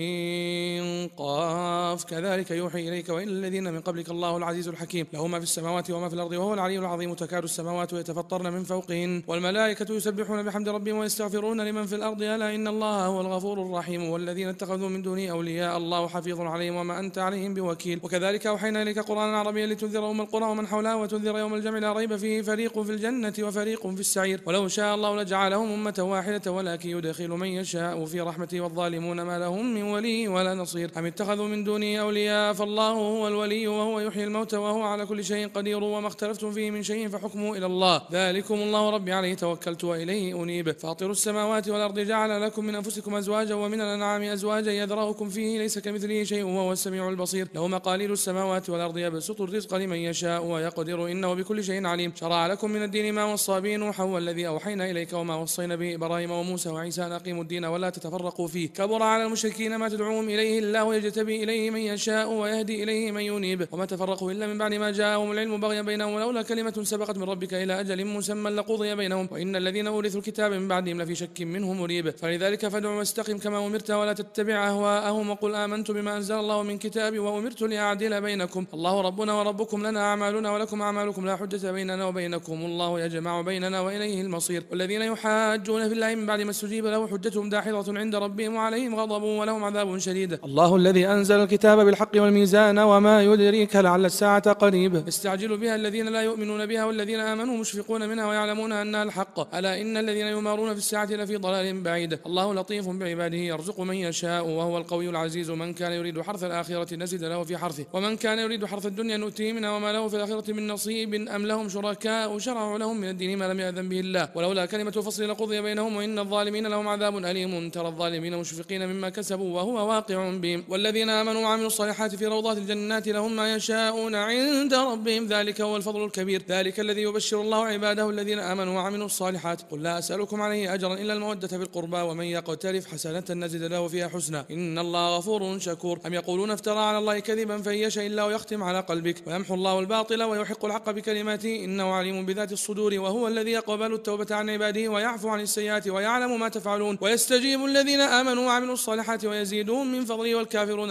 سين قاف كذلك يوحي إليك وإلى الذين من قبلك الله العزيز الحكيم له ما في السماوات وما في الأرض وهو العلي العظيم. تكاد السماوات يتفطرن من فوقهن والملائكة يسبحون بحمد ربهم ويستغفرون لمن في الأرض ألا إن الله هو الغفور الرحيم. والذين اتخذوا من دونه أولياء الله حفيظ عليهم وما أنت عليهم بوكيل. وكذلك أوحينا إليك قرآنا عربيا لتنذر أم القرى ومن حولها وتنذر يوم الجمع لا ريب فيه فريق في الجنة وفريق في السعير. ولو شاء الله لجعلهم أمة واحدة ولكن يدخل من يشاء في رحمته والظالمون ما لهم من ولي ولا نصير. أم اتخذوا من دونه أولياء فالله هو الولي وهو يحيي الموتى وهو على كل شيء قدير. وما اختلفتم فيه من شيء فحكمه إلى الله ذلكم الله ربي عليه توكلت وإليه أنيب. فاطر السماوات والأرض جعل لكم من أنفسكم أزواجا ومن الأنعام أزواجا يذرأكم فيه ليس كمثله شيء وهو السميع البصير. له مقاليد السماوات والأرض يبسط الرزق لمن يشاء ويقدر إنه بكل شيء عليم. شرع لكم من الدين ما وصى به نوحا والذي أوحينا إليك وما وصينا به إبراهيم وموسى وعيسى أن أقيموا الدين ولا تتفرقوا فيه كبر على المشركين ما تدعوهم إليه الله يجتبي إليه من يشاء ويهدي إليه من ينيب. وما تفرقوا إلا من بعد ما جاءهم العلم بغيا بينهم ولولا كلمة سبقت من ربك إلى أجل مسمى لقضي بينهم وإن الذين أورثوا الكتاب من بعدهم لفي شك منه مريب. فلذلك فادع واستقم كما أمرت ولا تتبع أهواءهم وقل آمنت بما أنزل الله من كتاب وأمرت لأعدل بينكم الله ربنا وربكم لنا أعمالنا ولكم أعمالكم لا حجة بيننا وبينكم الله يجمع بيننا وإليه المصير. والذين يحاجون في الله من بعد ما استجيب له حجتهم داحضة عند ربهم وعليهم غضب ولهم عذاب شديد. الله الذي أنزل الكتاب بالحق والميزان وما يدريك لعل الساعة قريب يستعجل بها الذين لا يؤمنون بها والذين آمنوا مشفقون منها ويعلمون أنها الحق ألا إن الذين يمارون في الساعة لفي ضلال بعيد. الله لطيف بعباده يرزق من يشاء وهو القوي العزيز. من كان يريد حرث الآخرة نزد له في حرثه ومن كان يريد حرث الدنيا نؤتيه منها وما له في الآخرة من نصيب. أم لهم شركاء شرعوا لهم من الدين ما لم يأذن به الله ولولا كلمة فصل لقضي بينهم وإن الظالمين لهم عذاب أليم. ترى الظالمين مشفقين مما كسبوا وهو واقع بهم. والذين آمنوا وعملوا الصالحات في روضات الجنات لهم ما يشاءون عند ربهم ذلك هو الفضل الكبير. ذلك الذي يبشر الله عباده الذين آمنوا وعملوا الصالحات. قل لا أسألكم عليه أجرا إلا المودة في القربى ومن يقترف حسنة نزد له فيها حسنا إن الله غفور شكور. أم يقولون افترى على الله كذبا فإن يشاء الله يختم على قلبك ويمحو الله الباطل ويحق الحق بكلماته إنه عليم بذات الصدور وهو الذي يقبل التوبة عن عباده ويعفو عن السيئات ويعلم ما تفعلون. ويستجيب الذين آمنوا وعملوا الصالحات ويزيدهم من فضله والكافرون لهم عذاب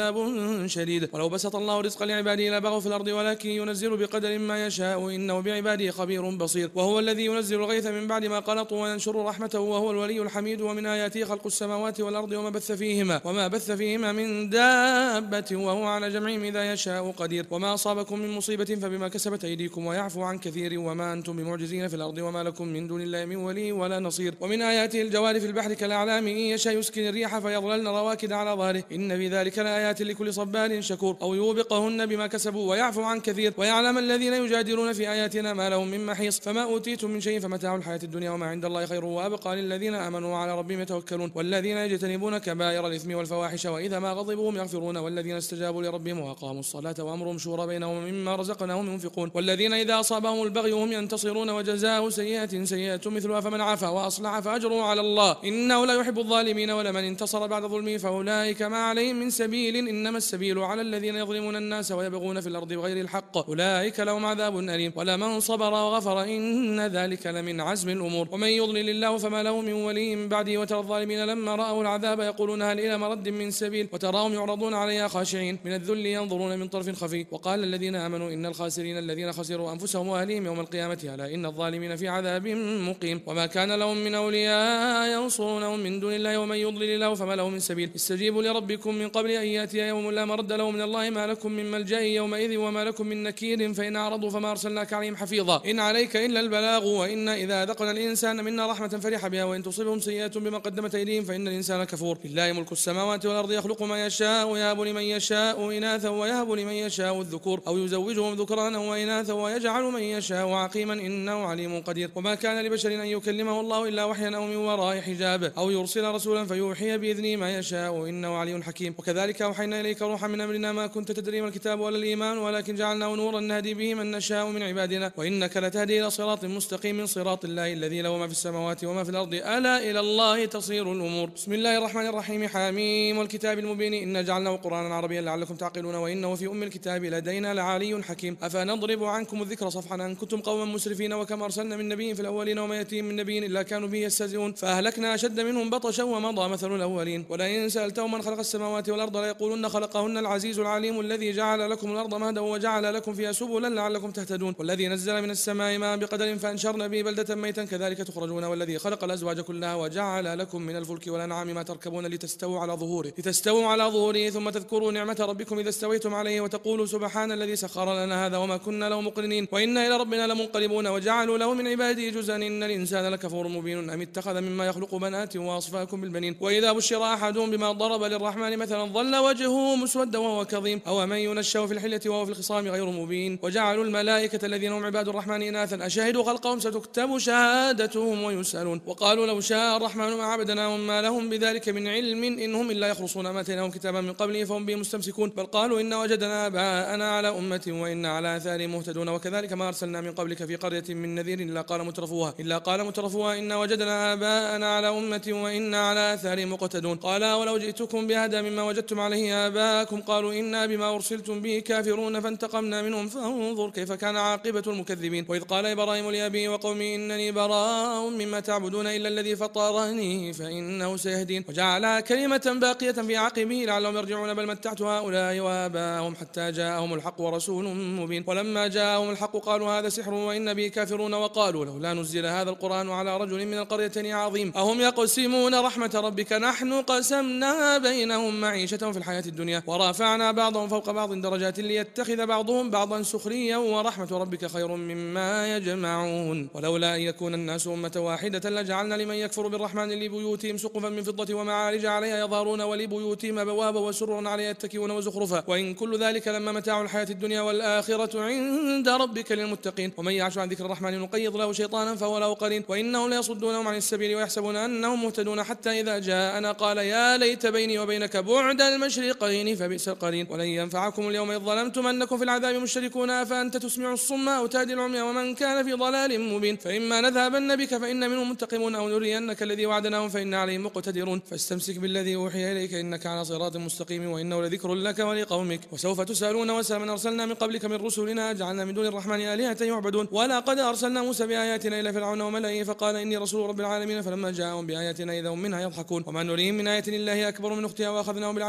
عذاب شديد. ولو بسط الله رزق لعباده لبغوا في الأرض ولكن ينزل بقدر ما يشاء إنه بعباده خبير بصير. وهو الذي ينزل الغيث من بعد ما قنطوا وينشر رحمته وهو الولي الحميد. ومن آياته خلق السماوات والأرض وما بث فيهما وما بث فيهما من دابة وهو على جمعهم إذا يشاء قدير. وما أصابكم من مصيبة فبما كسبت أيديكم ويعفو عن كثير وما أنتم بمعجزين في الأرض وما لكم من دون الله من ولي ولا نصير. ومن آياته الجوار في البحر كالأعلام إن يشاء يسكن الريح فيظللن رواكد على ظهره إن في ذلك لآيات لكل صبار شكور. أو يوبقهن بما كسبوا ويعفو عن كثير ويعلم الذين يجادلون في آياتنا ما لهم من محيص. فما أوتيتم من شيء فمتاع الحياة الدنيا وما عند الله خير وأبقى للذين آمنوا وعلى ربهم يتوكلون. والذين يجتنبون كبائر الإثم والفواحش وإذا ما غضبوا هم يغفرون. والذين استجابوا لربهم وأقاموا الصلاة وأمرهم شورى بينهم ومما رزقناهم ينفقون. والذين إذا أصابهم البغي هم ينتصرون وجزاء سيئة سيئة مثلها فمن عفا وأصلح فأجره على الله إنه لا يحب الظالمين. ولمن انتصر بعد ظلمه فأولئك ما عليهم من سبيل إنما السبيل على الذين يظلمون الناس ويبغون في الأرض بغير الحق أولئك لهم عذاب أليم. ولمن صبر وغفر إن ذلك لمن عزم الأمور. ومن يضلل الله فما له من ولي من بعده. وترى الظالمين لما رأوا العذاب يقولون هل إلى مرد من سبيل وتراهم يعرضون عليها خاشعين من الذل ينظرون من طرف خفي. وقال الذين آمنوا إن الخاسرين الذين خسروا أنفسهم وأهليهم يوم القيامة ألا إن الظالمين في عذاب مقيم. وما كان لهم من أولياء ينصرونهم من دون الله ومن يضلل الله فما له من سبيل. استجيبوا لربكم من قبل أن يأتي يوم لا مرد له من الله ما لكم من ملجأ يومئذ وما لكم من نكير. فإن أعرضوا فما أرسلناك عليهم حفيظا إن عليك إلا البلاغ. وإن إذا ذقنا الإنسان منا رحمة فرح بها وإن تصبهم سيئة بما قدمت أيديهم فإن الإنسان كفور. لله ملك السماوات والأرض يخلق ما يشاء ويهب لمن يشاء إناثا ويهب لمن يشاء الذكور أو يزوجهم ذكرانا وإناثا ويجعل من يشاء عقيما إنه عليم قدير. وما كان لبشر أن يكلمه الله إلا وحيا أو من وراء حجاب أو يرسل رسولا فيوحي بإذنه ما يشاء إنه علي حكيم. وكذلك أوحينا إليك روحا من أمرنا ما كنت تدري ما الكتاب ولا الإيمان ولكن جعلناه نورا نهدي به من نشاء من عبادنا وإنك لتهدي إلى صراط مستقيم من صراط الله الذي له ما في السماوات وما في الأرض ألا إلى الله تصير الأمور. بسم الله الرحمن الرحيم حميم والكتاب المبين إنا جعلناه قرآنا عربيا لعلكم تعقلون وإنه في أم الكتاب لدينا لعلي حكيم. أفنضرب عنكم الذكر صفحا أن كنتم قوما مسرفين وكم أرسلنا من نبي في الأولين وما يأتيهم من نبي إلا كانوا به يستهزئون فأهلكنا أشد منهم بطشا ومضى مثل الأولين. ولئن سألتهم من خلق السماوات والأرض ليقولن خلقهن العزيز العليم الذي جعل لكم الأرض مهدا وجعل لكم فيها سبلا لعلكم تهتدون. والذي نزل من السماء ماء بقدر فأنشرنا به بلدة ميتا كذلك تخرجون. والذي خلق الأزواج كلها وجعل لكم من الفلك والأنعام ما تركبون لتستووا على ظهوره لتستووا على ظهوره ثم تذكروا نعمة ربكم إذا استويتم عليه وتقولوا سبحان الذي سخر لنا هذا وما كنا له مقرنين وإنا إلى ربنا لمنقلبون. وجعلوا له من عباده جزءا إن الإنسان لكفور مبين أم اتخذ مما يخلق بنات وأصفاكم بالبنين. وإذا بشر أحدهم بما ضرب للرحمن مثلا ظل وجهه مسودا وهو كظيم أو من ينشأ في الحلية وهو في الخصام غير مبين. وجعلوا الملائكة الذين هم عباد الرحمن إناثا أشهدوا خلقهم ستكتب شهادتهم ويسألون. وقالوا لو شاء الرحمن ما عبدناهم ما لهم بذلك من علم إن هم إلا يخرصون ما آتيناهم كتابا من قبله فهم به مستمسكون. بل قالوا إن وجدنا آباءنا على أمة وإنا على آثارهم مهتدون. وكذلك ما أرسلنا من قبلك في قرية من نذير إلا قال مترفوها إلا قال مترفوها إن وجدنا آباءنا على أمة وإنا على آثارهم مقتدون. قال ولو جئتكم بهدى مما وجدتم عليه آباءكم قالوا إنا بما أرسلتم به كافرون فانتقمنا منهم فانظر كيف كان عاقبة المكذبين. وإذ قال إبراهيم لأبيه وقومه إنني براء مما تعبدون إلا الذي فطرني فإنه سيهدين. وجعلها كلمة باقية في عقبه لعلهم يرجعون بل متعت هؤلاء وآباءهم حتى جاءهم الحق ورسول مبين. ولما جاءهم الحق قالوا هذا سحر وإن به كافرون وقالوا لولا نزل هذا القرآن على رجل من القريتين عظيم أهم يقسمون رحمة ربك نحن قسمنا بينهم معيشتهم في الحياة الدنيا ورفعنا بعضهم فوق بعض درجات ليتخذ بعضهم بعضا سخريا ورحمة ربك خير مما يجمعون. ولولا أن يكون الناس أمة واحدة لجعلنا لمن يكفر بالرحمن لبيوتهم سقفا من فضة ومعارج عليها يظهرون ولبيوتهم أبوابا وسررا عليها يتكئون وزخرفا وإن كل ذلك لما متاع الحياة الدنيا والآخرة عند ربك للمتقين. ومن يعش عن ذكر الرحمن نقيض له شيطانا فهو له قرين وإنهم ليصدونهم عن السبيل ويحسبون أنهم مهتدون حتى إذا جاءنا قال يا ليت بيني وبينك بعد المشرقين فبئس القرين. ولن ينفعكم اليوم إذ ظلمتم أنكم في العذاب مشتركون فأنت تسمع الصم أو تهدي العمي ومن كان في ضلال مبين. فإما نذهبن بك فإن منهم منتقمون أو نرينك الذي وعدناهم فإن عليهم مقتدرون. فاستمسك بالذي أوحي إليك إنك على صراط مستقيم وإنه لذكر لك ولقومك وسوف تسألون. وسأل من أرسلنا من قبلك من رسلنا جعلنا من دون الرحمن آلهة يعبدون. ولقد أرسلنا موسى بآياتنا إلى فرعون وملئه فقال إني رسول رب العالمين فلما جاءهم بآياتنا إذا هم منها يضحكون. وما نريهم من آية الله أكبر من أختها وأخذناهم بالعذاب لعلهم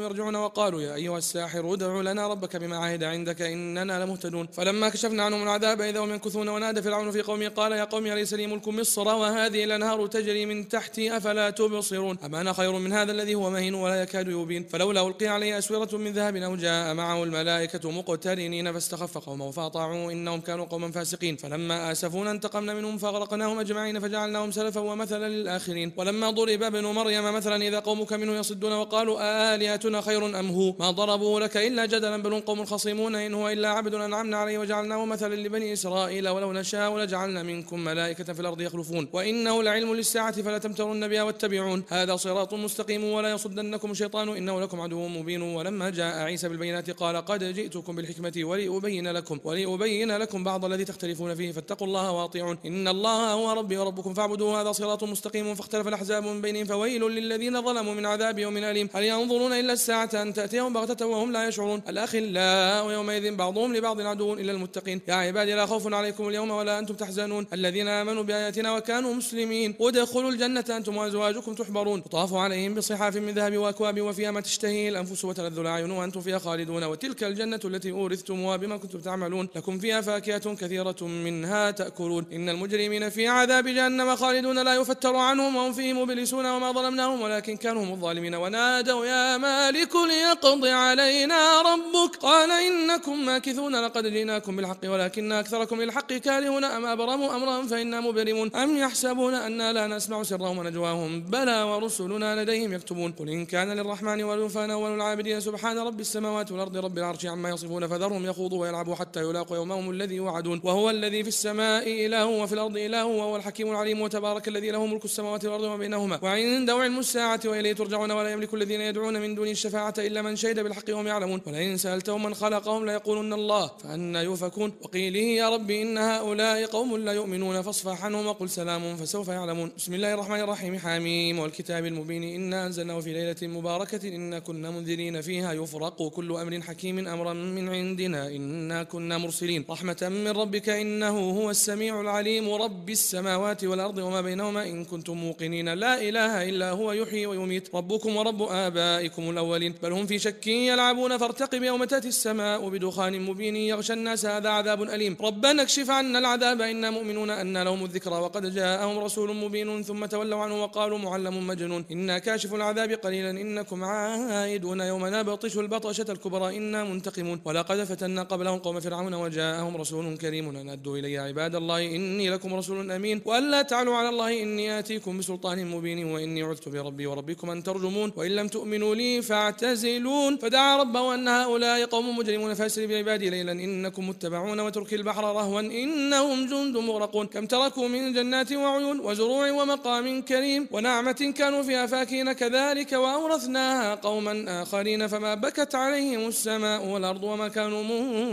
لعلهم يرجعون وقالوا يا أيها الساحر ادع لنا ربك بما عهد عندك إننا لمهتدون فلما كشفنا عنهم العذاب إذا هم ينكثون ونادى فرعون في قومه قال يا قوم أليس لي ملك مصر وهذه الأنهار تجري من تحتي أفلا تبصرون أم أنا خير من هذا الذي هو مهين ولا يكاد يبين فلولا ألقي عليه أسورة من ذهب أو جاء معه الملائكة مقترنين فاستخف قومه فأطاعوا إنهم كانوا قوما فاسقين فلما آسفونا انتقمنا منهم فأغرقناهم أجمعين فجعلناهم سلفا ومثلا للآخرين ولما ضرب ابن مريم مثلا إذا قومك منه يصدون وقالوا آلهتنا خير أم هو ما ضربوا لك إلا جدلا بل هم قوم خصيمون إن هو إلا عبد أنعمنا عليه وجعلناه مثلا لبني إسرائيل ولو نشاء لجعلنا منكم ملائكة في الأرض يخلفون وإنه لعلم للساعة فلا تمترن بها واتبعون هذا صراط مستقيم ولا يصدنكم الشيطان إنه لكم عدو مبين ولما جاء عيسى بالبينات قال قد جئتكم بالحكمة ولأبين لكم ولأبين لكم بعض الذي تختلفون فيه فاتقوا الله واطيعون إن الله هو ربي وربكم فاعبدوه هذا صراط مستقيم فاختلف الأحزاب من بينهم فويل للذين ظلموا من عذاب يوم أليم هل ينظرون إلا الساعة أن تأتيهم بغتة وهم لا يشعرون الأخلاء يومئذ بعضهم لبعض عدو إلا المتقين يا عبادي لا خوف عليكم اليوم ولا أنتم تحزنون الذين آمنوا بآياتنا وكانوا مسلمين ادخلوا الجنة أنتم وأزواجكم تحبرون يطاف عليهم بصحاف من ذهب وأكواب وفيها ما تشتهي الأنفس وتلذ الأعين وأنتم فيها خالدون وتلك الجنة التي أورثتموها بما كنتم تعملون لكم فيها فاكهة كثيرة منها تأكلون إن المجرمين في عذاب جهنم خالدون لا يفتر عنهم وهم فيه مبلسون وما ظلمناهم ولكن كانوا هم الظالمين ونادوا يا مالك ليقض علينا ربك قال إنكم ماكثون لقد جئناكم بالحق ولكن أكثركم للحق كارهون أم أبرموا أمرا فإنا مبرمون أم يحسبون أنا لا نسمع سرهم ونجواهم بلى ورسلنا لديهم يكتبون قل إن كان للرحمن ولد فأنا أول العابدين سبحان رب السماوات والأرض رب العرش عما يصفون فذرهم يخوضوا ويلعبوا حتى يلاقوا يومهم الذي يوعدون وهو الذي في السماء إله وفي الأرض إله وهو الحكيم العليم وتبارك الذي له ملك السماوات والأرض وما بينهما وعنده علم الساعة وإليه ترجعون ولا يملك الذين يدعون من دون الشفاعة إلا من شهد بالحق وهم يعلمون ولئن سألتهم من خلقهم ليقولن الله فأنى يؤفكون وقيله يا رب إن هؤلاء قوم لا يؤمنون فاصفح عنهم وقل سلام فسوف يعلمون بسم الله الرحمن الرحيم حميم والكتاب المبين إنا أنزلناه في ليلة مباركة إنا كنا منذرين فيها يفرق كل أمر حكيم أمرا من عندنا إنا كنا مرسلين رحمة من ربك إنه هو السميع العليم رب السماوات والأرض وما بينهما إن كنتم موقنين لا إله إلا هو يحيي ويميت ربكم ورب آبائكم الأولين بل هم في شك يلعبون فارتقب يوم تأتي السماء بدخان مبين يغشى الناس هذا عذاب أليم ربنا اكشف عنا العذاب إنا مؤمنون أن لهم الذكرى وقد جاءهم رسول مبين ثم تولوا عنه وقالوا معلم مجنون إنا كاشف العذاب قليلا إنكم عائدون يوم نبطش البطشة الكبرى إنا منتقمون ولقد فتنا قبلهم قوم فرعون وجاءهم رسول كريم أن أدوا إلي عباد الله إني لكم رسول أمين وألا تعلوا على الله إني آتيكم بسلطان مبين وإني عذت بربي وربكم أن ترجمون وإن لم تؤمنوا لي فاعتزلون فدعا ربه أن هؤلاء قوم مجرمون فاسر بعبادي ليلا إنكم متبعون وترك البحر رهوا إنهم جند مغرقون كم تركوا من جنات وعيون وزروع ومقام كريم ونعمة كانوا فيها فاكين كذلك وأورثناها قوما آخرين فما بكت عليهم السماء والأرض وما كانوا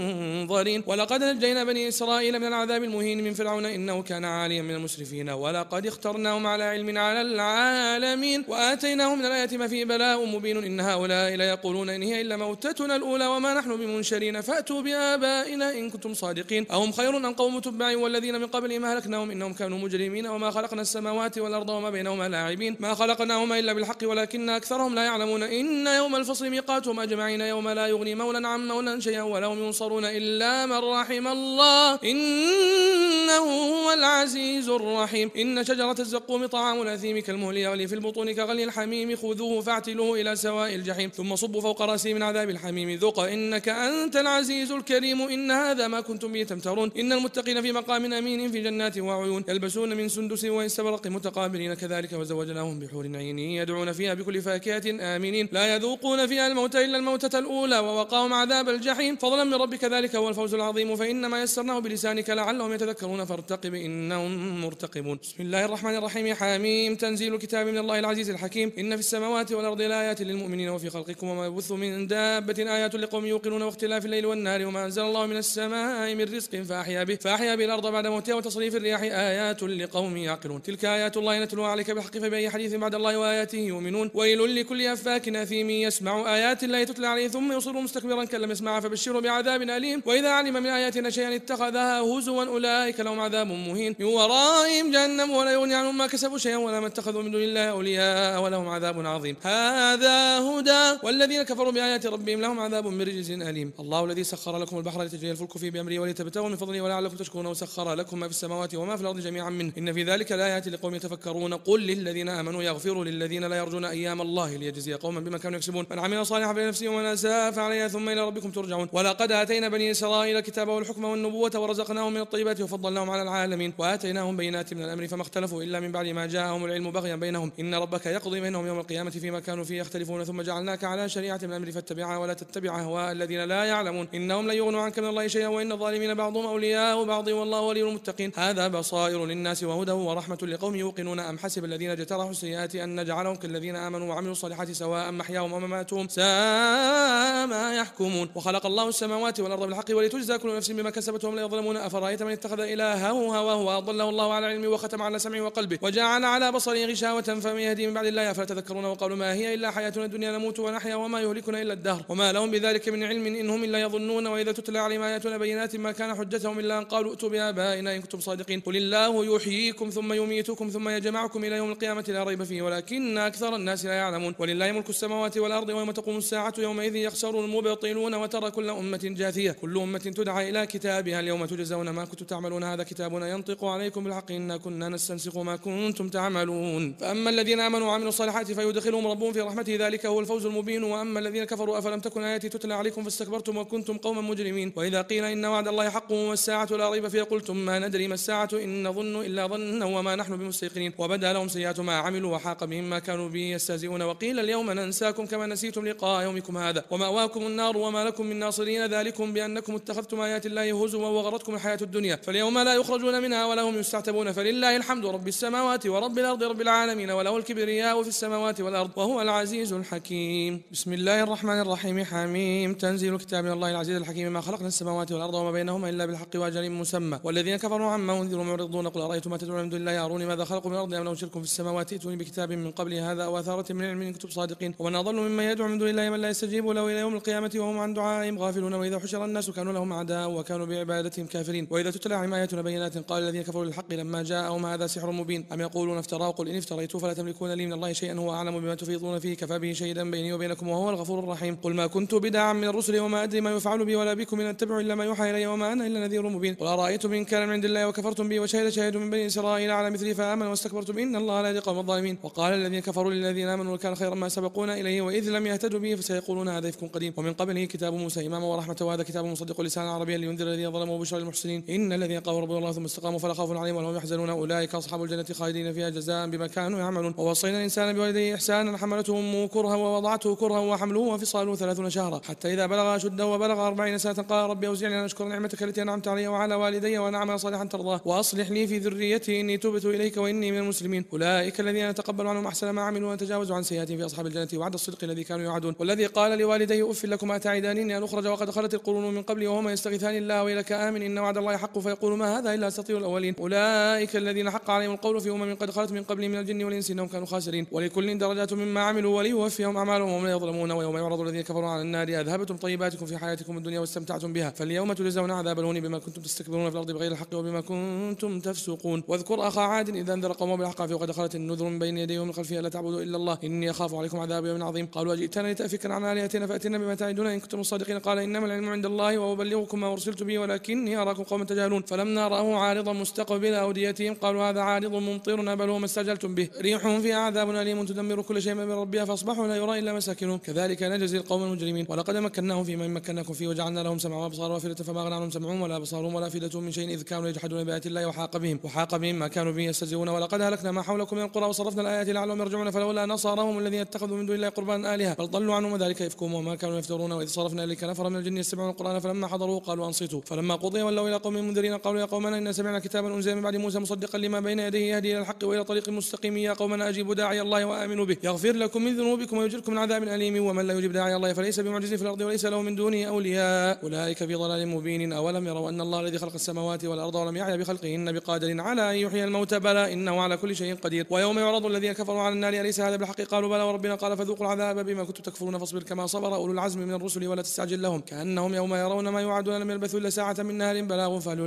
منظرين ولقد نجينا بني إسرائيل من العذاب المهين من فرعون إنه كان عاليا من المسرفين ولقد اخترناهم على علم على العالمين وآتيناهم من الآيات ما فيه بلاء مبين إن هؤلاء ليقولون إن هي إلا موتتنا الأولى وما نحن بمنشرين فأتوا بآبائنا إن كنتم صادقين أهم خير أم قوم تبع والذين من قبلهم أهلكناهم إنهم كانوا مجرمين وما خلقنا السماوات والأرض وما بينهما لاعبين ما خلقناهما إلا بالحق ولكن أكثرهم لا يعلمون إن يوم الفصل ميقاتهم أجمعين يوم لا يغني مولا عن مولا شيئا ولا هم ينصرون إلا من رحم الله إنه هو العزيز الرحيم إن شجرة الزقوم طعام الأثيم كالمهل يغلي في البطون كغلي الحميم خذوه فاعتلوه إلى سواء الجحيم ثم صبوا فوق رأسه من عذاب الحميم ذق إنك أنت العزيز الكريم إن هذا ما كنتم به تمترون إن المتقين في مقام أمين في جنات وعيون يلبسون من سندس واستبرق متقابلين كذلك وزوجناهم بحور عين يدعون فيها بكل فاكهة آمنين لا يذوقون فيها الموت إلا الموتة الأولى ووقاهم عذاب الجحيم فضلا من ربك ذلك هو الفوز العظيم فإنما يسرناه بلسانك لعلهم يتذكرون فارتقب إنهم مرتقبون بسم الله الرحمن الرحيم حميم تنزيل الكتاب من الله العزيز الحكيم إن في السماوات والأرض لآيات للمؤمنين وفي خلقكم وما يبث من دابة آيات لقوم يوقنون واختلاف الليل والنهار وما أنزل الله من السماء من رزق فأحيا به فأحيا به الأرض بعد موتها وتصريف الرياح آيات لقوم يعقلون تلك آيات الله نتلوها عليك بالحق فبأي حديث بعد الله وآياته يؤمنون ويل لكل أفاك أثيم يسمع آيات الله تتلى عليه ثم يصر مستكبرا كلم يسمع فبشره بعذاب أليم وإذا علم من آياتنا شيئا اتخذها هزوا أولئك لهم عذاب مهين من ورائهم جهنم ولا يغني عنهم ما كسبوا شيئا ولا ما اتخذوا من دون الله أولياء ولهم عذاب عظيم. هذا هدى والذين كفروا بآيات ربهم لهم عذاب من رجز أليم. الله الذي سخر لكم البحر لتجري الفلك فيه بأمره ولتبتغوا من فضله ولعلكم تشكرون وسخر لكم ما في السماوات وما في الأرض جميعا منه إن في ذلك لآيات لقوم يتفكرون. قل للذين آمنوا يغفروا للذين لا يرجون أيام الله ليجزي قوما بما كانوا يكسبون من عمل صالحا فلنفسه ومن أساء فعليها ثم إلى ربكم ترجعون. ولقد آتينا بني إسرائيل الكتاب والحكم والنبوة ورزقناهم من الطيبات وفضلناهم على العالمين وآتيناهم بينات من الأمر فما اختلفوا إلا من بعد ما جاءهم العلم بغيا بينهم إن ربك يقضي بينهم يوم القيامة فيما كانوا فيه يختلفون ثم جعلناك على شريعة من الأمر فاتبعها ولا تتبع أهواء الذين لا يعلمون إنهم لا يغنوا عنك من الله شيئا وإن الظالمين بعضهم أولياء بعض والله ولي المتقين. هذا بصائر للناس وهدى ورحمة لقوم يوقنون. أم حسب الذين اجترحوا السيئات أن نجعلهم كالذين آمنوا وعملوا الصالحات سواء محياهم ومماتهم ساء ما يحكمون. وخلق الله السماوات والأرض بالحق ولتجزى كل نفس بما كسبت وهم لا يظلمون. أفرأيت من اتخذ إلهه هواه وأضله الله على علم وختم على سمعه وقلبه وجعل على بصره غشاوة فمن يهدي من بعد الله أفلا تذكرون. وقالوا ما هي إلا حياتنا الدنيا نموت ونحيا وما يهلكنا إلا الدهر وما لهم بذلك من علم إن هم إلا يظنون. وإذا تتلى عليهم آياتنا بينات ما كان حجتهم إلا أن قالوا ائتوا بآبائنا إن كنتم صادقين. قل الله يحييكم ثم يميتكم ثم يجمعكم إلى يوم القيامة لا ريب فيه ولكن أكثر الناس لا يعلمون. ولله ملك السماوات والأرض ويوم تقوم الساعة يومئذ يخسر المبطلون. وترى كل أمة جاثية كل أمة تدعى إلى كتابها اليوم تجزون ما كنتم تعملون هذا كتابنا ينطق عليكم بالحق إنا كنا نستنسخ ما كنتم تعملون. فأما الذين آمنوا وعملوا الصالحات فيدخلهم ربهم في رحمته ذلك هو الفوز المبين. وأما الذين كفروا أفلم تكن آياتي تتلى عليكم فاستكبرتم وكنتم قوما مجرمين. وإذا قيل إن وعد الله حق والساعة لا ريب فيها قلتم ما ندري ما الساعة إن نظن إلا ظنا وما نحن بمستيقنين. وبدا لهم سيئات ما عملوا وحاق بهم ما كانوا به يستهزئون. وقيل اليوم ننساكم كما نسيتم لقاء يومكم هذا ومأواكم النار وما لكم من ناصرين ذلكم بأنكم اتخذتم آيات الله هزوا وغرتكم الحياة الدنيا فاليوم لا يخرجون منها ولا هم يستعتبون. فلله الحمد رب السماوات ورب الأرض رب العالمين وله الكبرياء في السماوات والأرض وهو العزيز الحكيم. بسم الله الرحمن الرحيم. حميم تنزيل الكتاب من الله العزيز الحكيم. ما خلقنا السماوات والأرض وما بينهما إلا بالحق وأجل مسمى والذين كفروا عما أنذروا معرضون. قل أرأيتم ما تدعون من دون الله أروني ماذا خلقوا من الأرض أم لهم شرك في السماوات ائتوني بكتاب من قبل هذا أو أثارة من علم إن كنتم صادقين. ومن أضل ممن يدعو من دون الله من لا يستجيب له إلى يوم القيامة وهم عن دعائهم غافلون. وإذا حشر الناس كانوا لهم أعداء وكانوا بعبادتهم كافرين. وإذا تتلى عليهم آياتنا بينات قال الذين كفروا للحق لما جاءهم هذا سحر مبين أم يقولون افتراه قل إن افتريته فلا تملكون لي من الله شيئا هو أعلم بما تفيضون فيه كفى به شهيدا بيني وبينكم وهو الغفور الرحيم. قل ما كنت بدعا من الرسل وما أدري ما يفعل بي ولا بكم إن أتبع إلا ما يوحى إلي وما أنا إلا نذير مبين. قل أرأيتم إن كان من عند الله وكفرتم به وشهد شاهد من بني إسرائيل على مثلي فآمنوا واستكبرتم إن الله لا يهدي القوم الظالمين. وقال الذين كفروا للذين آمنوا كان خيرا ما سبقونا إليه وإذ لم يهتدوا به فسيقولون هذا إفك قديم. ومن قبله كتاب موسى إماما ورحمة وهذا كتاب مصدق لسانا عربيا لينذر الذين ظلموا وبشرى للمحسنين. إن الذين قالوا ربنا الله ثم استقاموا فلا خوف عليهم ولا هم يحزنون أولئك أصحاب الجنة خالدين فيها جزاء بما كانوا يعملون. ووصينا الإنسان بوالديه إحسانا حملته أمه كرها ووضعته كرها وحمله وفصاله ثلاثون شهرا حتى إذا بلغ أشده وبلغ أربعين سنة قال ربي أوزعني أن أشكر نعمتك التي أنعمت علي وعلى والدي وأن أعمل صالحا ترضاه وأصلح لي في ذريتي إني تبت إليك وإني من المسلمين. أولئك الذين نتقبل عنهم أحسن ما عملوا ونتجاوز عن سيئاتهم في أصحاب الجنة وعد الصدق الذي كانوا يوعدون. والذي قال لوالديه أف لكما تعدانني أن أخرج وقد خلت القرون من قبلي وهما يستغيثان الله ويلك آمن إن وعد الله حق فيقول ما هذا إلا أساطير الأولين. أولئك الذين حق عليهم القول في أمم قد خلت من قبل من الجن والإنس إنهم كانوا خاسرين. ولكل درجات مما عملوا وليوفيهم أعمالهم وهم لا يظلمون. ويوم يعرض الذين كفروا على النار أذهبتم طيباتكم في حياتكم الدنيا واستمتعتم بها فاليوم تجزون عذاب الهون بما كنتم تستكبرون في الأرض بغير الحق وبما كنتم تفسقون. واذكر أخا عاد إذا أنذر قومه بالأحقاف وقد خلت النذر من بين يديه ومن خلفه ألا تعبدوا إلا الله إني أخاف عليكم عذاب يوم عظيم. قالوا أجئتنا لتأفكنا عن آلهتنا فأتنا بما تعدنا إن كنتم صادقين. قال إنما العلم عند الله وأبلغكم ما أرسلت به ولكني أراكم قوما تجهلون. فلما رأوه عارضا مستقبل أوديتهم قالوا هذا عارض ممطرنا بل هو ما استعجلتم به ريح فيها عذاب أليم تدمر كل شيء من ربها فأصبحوا لا يرى إلا مساكنهم كذلك نجزي القوم المجرمين. ولقد مكناهم فيما مكناكم فيه وجعلنا لهم سمعا وأبصارا وأفئدة فما أغنى عنهم سمعهم ولا أبصارهم ولا أفئدتهم من شيء إذ كانوا يجحدون بآيات الله وحاق بهم وحاق بهم ما كانوا به يستهزئون. ولقد أهلكنا ما حولكم من القرى وصرفنا الآيات لعلهم يرجعون فلولا نصارهم الذين اتخذوا من دون الله قربانا آلهة بل ضلوا عنهم وذلك إفكهم وما كانوا يفترون. وإذ صرفنا إليك نفرا من الجن يستمعون القرآن فلما حضروه قالوا أنصتوا فلما قضي ولوا إلى قوم منذرين قالوا يا قومنا إنا سمعنا كتابا أنزل من بعد موسى مصدقا لما بين يديه يهدي إلى الحق وإلى طريق مستقيم يا قومنا أجيبوا داعي الله وآمنوا به يغفر لكم من ذنوبكم ويجركم من عذاب أليم ومن لا يجيب داعي الله فليس بمعجز في الأرض وليس له من دونه أولياء أولئك في ضلال مبين. أولم يروا أن الله الذي خلق السماوات والأرض ولم يعي بخلقهن بقادر على أن يحيي الموتى بلى إنه على كل شيء قدير. ويوم يعرض الذين كفروا على النار أليس هذا بالحق قالوا بلى وربنا قال فذوقوا العذاب بما كنتم تكفرون فاصبر كما صبر أولو العزم من الرسل ولا تستعجل لهم كأنهم يوم يرون ما يوعدون لم يلبثوا إلا ساعة من نهار بلاغ فهل لكل القوم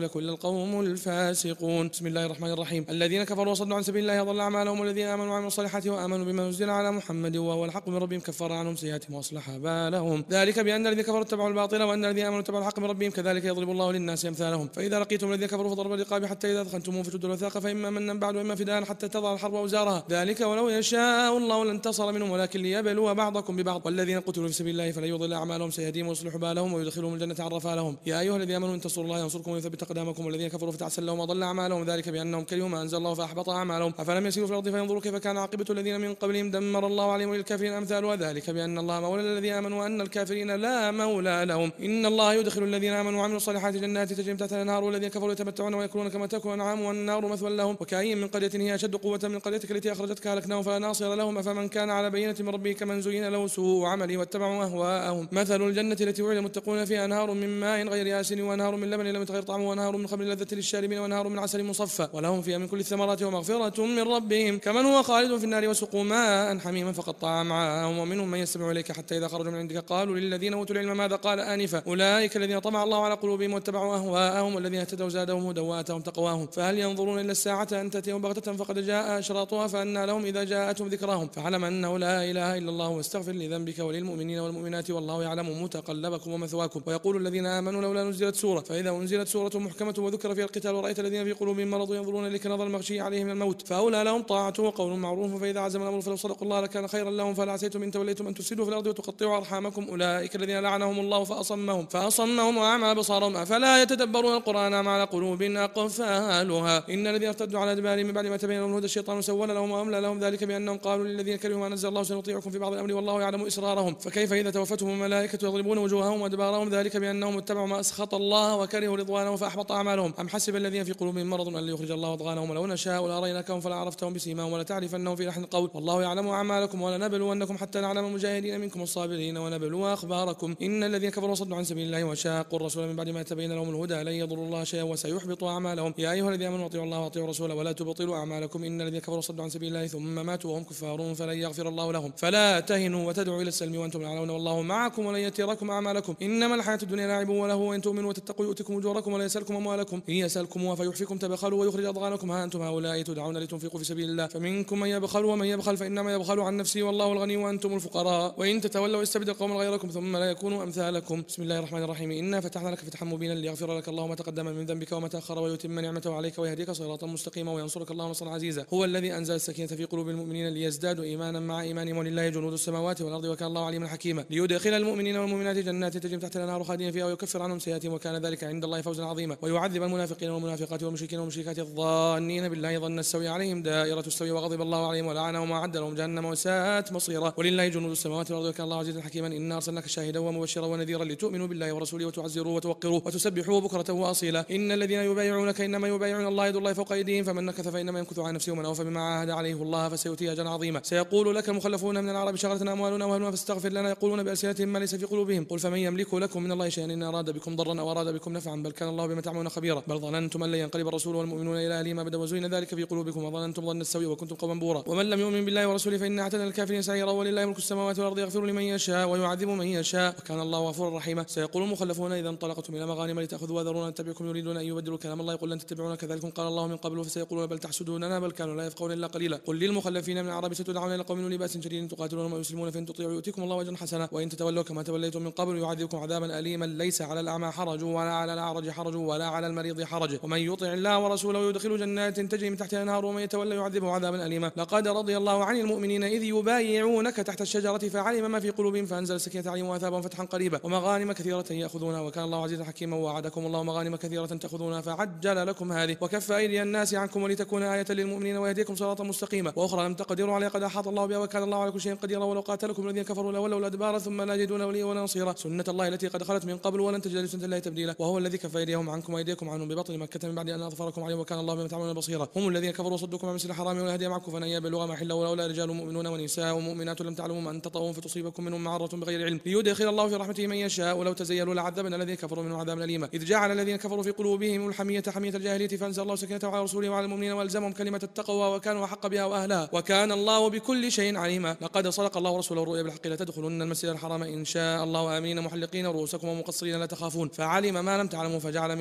القوم الفاسقون. بسم الله الرحمن الرحيم. الذين كفروا وصدوا عن سبيل الله أضل أعمالهم، والذين آمنوا وعملوا الصالحات وآمنوا بما نزل على محمد وهو الحق من ربهم كفر عنهم سيئاتهم وأصلح بالهم. ذلك بأن الذين كفروا اتبعوا الباطل وأن الذين آمنوا اتبعوا الحق من ربهم كذلك يضرب الله للناس أمثالهم. فإذا لقيتم الذين كفروا فضرب الرقاب حتى إذا أثخنتموهم فشدوا الوثاق فإما منا بعد وإما فداء حتى تضع الحرب أوزارها. ذلك ولو يشاء الله لانتصر منهم ولكن ليبلو بعضكم ببعض. والذين قتلوا في سبيل الله فلن يضل أعمالهم سيهديهم ويصلح بالهم ويدخلهم الجنة عرفها لهم. يا أيها الذين آمنوا إن تنصروا الله ينصركم ويثبت أقدامكم. والذين كفروا فتعسل لهم وضل أعمالهم ذلك بأنهم كرهوا ما أنزل الله فأحبط أعمالهم. أفلم يسيروا في الأرض فينظروا كيف كان عاقبة الذين من قبلهم دمر الله عليهم وللكافرين أمثالها ذلك بأن الله مولى الذين آمنوا وأن الكافرين لا مولى لهم. إن الله يدخل الذين آمنوا وعملوا الصالحات جنات تجري تحتها الأنهار والذين كفروا يتمتعون ويأكلون كما تأكل الأنعام والنار مثوى لهم. وكأي من قرية هي أشد قوة من قريتك التي أخرجتك أهلكناهم فلا ناصر لهم. أفمن كان على بينة من ربه كمن زين له سوء عمله واتبعوا أهواءهم. مثل الجنة التي وعد المتقون فيها أنهار من ماء غير آسن وأنهار من لبن لم يتغير طعمه وأنهار من خمر لذة للشاربين وأنهار من عسل مصفى ولهم فيها من كل الثمرات ومغفرة من ربهم كمن هو خالد في النار وسقوا ماء حميما فقطع أمعاءهم. ومنهم من يستمع إليك حتى إذا خرجوا من عندك قالوا للذين أوتوا العلم ماذا قال آنفا أولئك الذين طبع الله على قلوبهم واتبعوا أهواءهم والذين اهتدوا زادهم هدى وآتاهم تقواهم. فهل ينظرون إلا الساعة أن تأتيهم بغتة فقد جاء أشراطها فأنى لهم إذا جاءتهم ذكراهم. فاعلم أنه لا إله إلا الله واستغفر لذنبك وللمؤمنين والمؤمنات والله يعلم متقلبكم ومثواكم. ويقول الذين آمنوا لولا نزلت سورة فإذا أنزلت سورة محكمة وذكر فيها القتال ورأيت الذين في قلوبهم مرض ينظرون إليك نظر المغشي عليه من الموت فأولى لهم طاعة وقول معروف. فإذا عزم الأمر فلو صدقوا الله لكان خيرا لهم. فلا عسيتم إن توليتم أن تفسدوا في الأرض وتقطعوا أرحامكم أولئك الذين لعنهم الله فأصمهم فأصمهم وأعمى أبصارهم أفلا يتدبرون القرآن أم على قلوب أقفالها. إن الذين ارتدوا على أدبارهم من بعد ما تبين لهم الهدى الشيطان سول لهم وأملى لهم ذلك بأنهم قالوا للذين كرهوا ما نزل الله سنطيعكم في بعض الأمر والله يعلم إسرارهم. فكيف إذا توفتهم الملائكة يضربون وجوههم وأدبارهم ذلك بأنهم اتبعوا ما أسخط الله وكرهوا رضوانه فأحبط أعمالهم. أم حسب الذين في قلوبهم مرض أن يخرج الله أضغانهم ولو نشاء لأريناكهم فلا عرفتهم بسيماهم ولتعرفنهم في لحن القول والله يعلم أعمالكم ولنبلونكم حتى نعلم المجاهدين منكم الصابرين ونبلو أخباركم. إن الذين كفروا وصدوا عن سبيل الله وشاقوا الرسول من بعد ما تبين لهم الهدى لن يضروا الله شيئا وسيحبط أعمالهم. يا أيها الذين آمنوا أطيعوا الله وأطيعوا الرسول ولا تبطلوا أعمالكم. إن الذين كفروا وصدوا عن سبيل الله ثم ماتوا وهم كفار فلن يغفر الله لهم. فلا تهنوا وتدعوا إلى السلم وأنتم الأعلون والله معكم ولن يتركم أعمالكم. إنما الحياة الدنيا لاعب ولهو وإن تؤمنوا وتتقوا يؤتكم أجوركم ولا يسألكم أموالكم إن يسألكم فيحفكم تبخلوا ويخرج أضغانكم. ها أنتم هؤلاء تدعون لتنفقوا في سبيل الله فمنكم من يبخل ومن يبخل فإنما يبخل عن نفسه والله الغني وأنتم الفقراء وإن تتولوا يستبدل قوما غيركم ثم لا يكونوا أمثالكم. بسم الله الرحمن الرحيم. إنا فتحنا لك فتحا مبينا ليغفر لك الله ما تقدم من ذنبك وما تأخر ويتم نعمته عليك ويهديك صراطا مستقيما وينصرك الله نصرا عزيزا. هو الذي أنزل السكينة في قلوب المؤمنين ليزدادوا إيمانا مع إيمانهم ولله جنود السماوات والأرض وكان الله عليما حكيما. ليدخل المؤمنين والمؤمنات جنات تجري تحت الأنهار خالدين فيها ويكفر عنهم سيئاتهم وكان ذلك عند الله فوزا عظيما. ويعذب المنافقين والمنافقات والمشركين والمشركات الظانين بالله ظن السوء عليهم دائرة السوء وغضب الله عليهم ولعنهم وأعد لهم جهنم وساءت مصيرا. ولله جنود السماوات والأرض وكان الله عزيزا حكيما. إنا أرسلناك شاهدا ومبشرا ونذيرا لتؤمنوا بالله ورسوله وتعزروه وتوقروه وتسبحوه بكرة وأصيلا. إن الذين يبايعونك إنما يبايعون الله يد الله فوق أيديهم فمن نكث فإنما ينكث عن نفسه ومن أوفى بما عاهد عليه الله فسيؤتيه أجرا عظيما. سيقول لك المخلفون من الأعراب شغلتنا أموالنا وأهلنا فاستغفر لنا يقولون بألسنتهم ما ليس في قلوبهم قل فمن يملك لكم من الله شيئا إن أراد بكم ضرا أو أراد بكم نفعا بل كان الله بما تعملون خبيرا. بل ظننتم أن لن ينقلب الرسول والمؤمنون إلى أهلهم أبدا وزين ذلك في قلوبكم وظننتم ظن السوء وكنتم قوما بورا. ومن لم يؤمن بالله ورسوله فإن أعتدنا للكافرين سعيرا ولله ملك السماوات والأرض يغفر لمن يشاء ويعذب من يشاء وكان الله غفورا رحيما. سيقول المخلفون إذا انطلقتم إلى مغانم لتأخذوا وذرونا نتبعكم يريدون أن يبدلوا كلام الله قل لن تتبعونا كذلكم قال الله من قبل فسيقولون بل تحسدوننا بل كانوا لا يفقهون إلا قليلا. قل للمخلفين من الأعراب ستدعون إلى قوم أولي بأس شديد تقاتلونهم ويسلمون فإن تطيعوا يؤتكم الله أجرا حسنا وإن تتولوا كما توليتم من قبل يعذبكم عذابا أليما ليس على الأعمى حرج ولا على الأعرج حرج ولا على المريض حرج ومن يطع الله ورسوله يدخل جنات تجري من تحتها الأنهار ومن يتولى يعذبه عذابا أليما. لقد رضي الله عن المؤمنين إذ يبايعونك تحت الشجرة فعلم ما في قلوبهم فأنزل السكينة عليهم وأثابهم فتحا قريبا ومغانم كثيرة يأخذونها وكان الله عزيزا حكيما. ووعدكم الله مغانم كثيرة تأخذونها فعجل لكم هذه وكف أيدي الناس عنكم ولتكون آية للمؤمنين ويهديكم صراطا مستقيما. وأخرى لم تقدروا عليها قد أحاط الله بها وكان الله على كل شيء قديرا. ولو قاتلكم الذين كفروا لولوا الأدبار ثم لا يجدون وليا ولا نصيرا. سنة الله التي قد خلت من قبل ولن تجد لسنة الله تبديلا. وهو الذي كف أيديهم عنكم وأيديكم عنهم ببطن مكة من بعد أن أظفركم عليهم وكان الله بما تعملون بصيرا. هم الذين كفروا وصدوكم عن مسجد الحرام والهدي معكم فأن يبلغ محله ولولا رجال مؤمنون ونساء مؤمنات لم تعلموا أن تطؤوهم فتصيبكم منهم معرة بغير علم ليدخل الله في رحمته من يشاء ولو تزيلوا لعذبنا الذين كفروا منهم عذابا أليما. إذ جعل الذين كفروا في قلوبهم الحمية حمية الجاهلية فأنزل الله سكينته على رسوله وعلى المؤمنين وألزمهم كلمة التقوى وكانوا أحق بها وأهلها وكان الله بكل شيء عليما. لقد صدق الله ورسوله الرؤيا بالحق لتدخلن المسجد الحرام إن شاء الله آمين محلقين رؤوسكم ومقصرين لا تخافون فعلم ما لم تعلموا فجعل من دون ذلك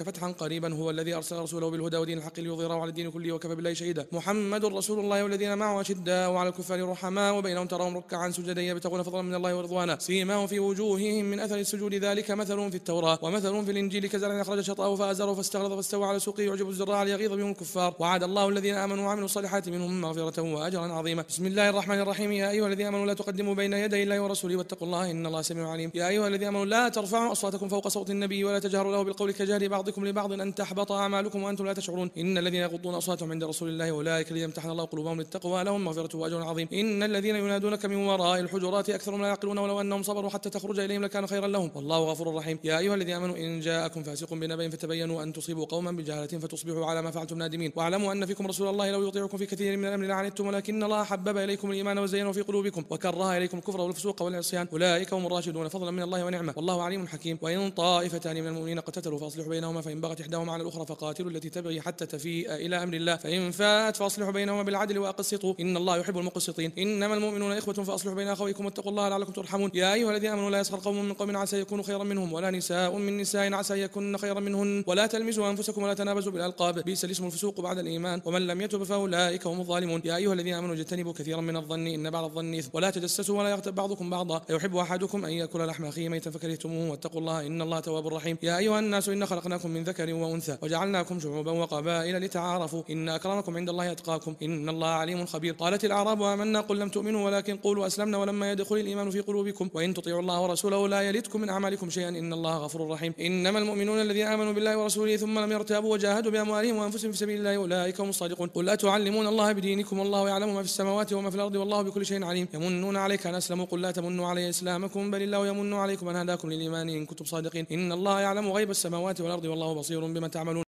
فتحا قريبا هو الذي أرسل رسوله بالهدى ودين الحق ليظهره على الدين كله وكفى بالله شهيدا. محمد رسول الله والذين معه أشداء وعلى الكفار رحماء وبينهم تراهم ركعا سجدا يبتغون فضلا من الله ورضوانا سيماهم في وجوههم من أثر السجود ذلك مثل في التوراة ومثل في الإنجيل كزرع أخرج شطأه فأزره فاستغلظ فاستوى على سوقه يعجب الزراع ليغيظ بهم الكفار وعد الله الذين آمنوا وعملوا الصالحات منهم مغفرة وأجرا عظيما. بسم الله الرحمن الرحيم. يا أيها الذين آمنوا لا تقدموا بين يدي الله ورسوله واتقوا الله إن الله سميع عليم. يا أيها الذين آمنوا لا ترفعوا أصواتكم فوق صوت النبي ولا تجهروا له بالقول كجهر بعضكم لبعض أن تحبط أعمالكم وأنتم لا تشعرون إن الذين يغضون أصواتهم عند رسول الله أولئك الذين امتحن الله قلوبهم للتقوى لهم مغفرة وأجر عظيم. إن الذين ينادونك من وراء الحجرات أكثرهم لا يعقلون ولو أنهم صبروا حتى تخرج إليهم لكان خيرا لهم والله غفور رحيم. يا أيها الذين آمنوا إن جاءكم فاسق بنبأ فتبينوا أن تصيبوا قوما بجهالة فتصبحوا على ما فعلتم نادمين واعلموا أن فيكم رسول الله لو يطيعكم في كثير من الأمر لعنتم ولكن الله حبب إليكم الإيمان وزينه في قلوبكم وكره إليكم الكفر والفسوق والعصيان أولئك هم الراشدون فضلا من الله ونعمة والله عليم حكيم. وإن طائفتان من المؤمنين اقتتلوا فأصلحوا بينهما فإن بغت إحداهما على الأخرى فقاتلوا التي تبغي حتى تفيء إلى أمر الله فإن فاءت فأصلحوا بينهما بالعدل وأقسطوا إن الله يحب المقسطين. إنما المؤمنون إخوة فأصلحوا بين أخويكم واتقوا الله لعلكم ترحمون. يا أيها الذين آمنوا لا يسخر قوم من قوم عسى يكونوا خيرا منهم ولا نساء من نساء عسى يكون خيرا منهن ولا تلمزوا أنفسكم ولا تنابزوا بالألقاب بئس الاسم الفسوق بعد الإيمان ومن لم يتب فأولئك هم الظالمون. يا أيها الذين آمنوا اجتنبوا كثيرا من الظن إن بعض الظن إثم ولا تجسسوا ولا يغتب بعضكم بعضا أيحب أحدكم أن يأكل لحم أخيه ميتا فكرهتموه واتقوا الله إن الله تواب رحيم. يا أيها الناس إنا خلقناكم من ذكر وأنثى وجعلناكم شعوبا وقبائل لتعارفوا إن أكرمكم عند الله أتقاكم إن الله عليم خبير. قالت الأعراب آمنا قل لم تؤمنوا ولكن قولوا أسلمنا ولما يدخل الإيمان في قلوبكم وإن تطيعوا الله ورسوله لا يلدكم من أعمالكم شيئا إن الله غفور رحيم. إنما المؤمنون الذين آمنوا بالله ورسوله ثم لم يرتابوا وجاهدوا بأموالهم وأنفسهم في سبيل الله أولئك هم الصادقون. قل أتعلمون الله بدينكم والله يعلم ما في السماوات وما في الأرض والله بكل شيء عليم. يمنون عليك أن أسلموا قل لا تمنوا علي إسلامكم بل الله يمن عليكم أن هداكم للإيمان إن كنتم صادقين إن الله يعلم غيب السماوات والأرض والله بصير بما تعملون.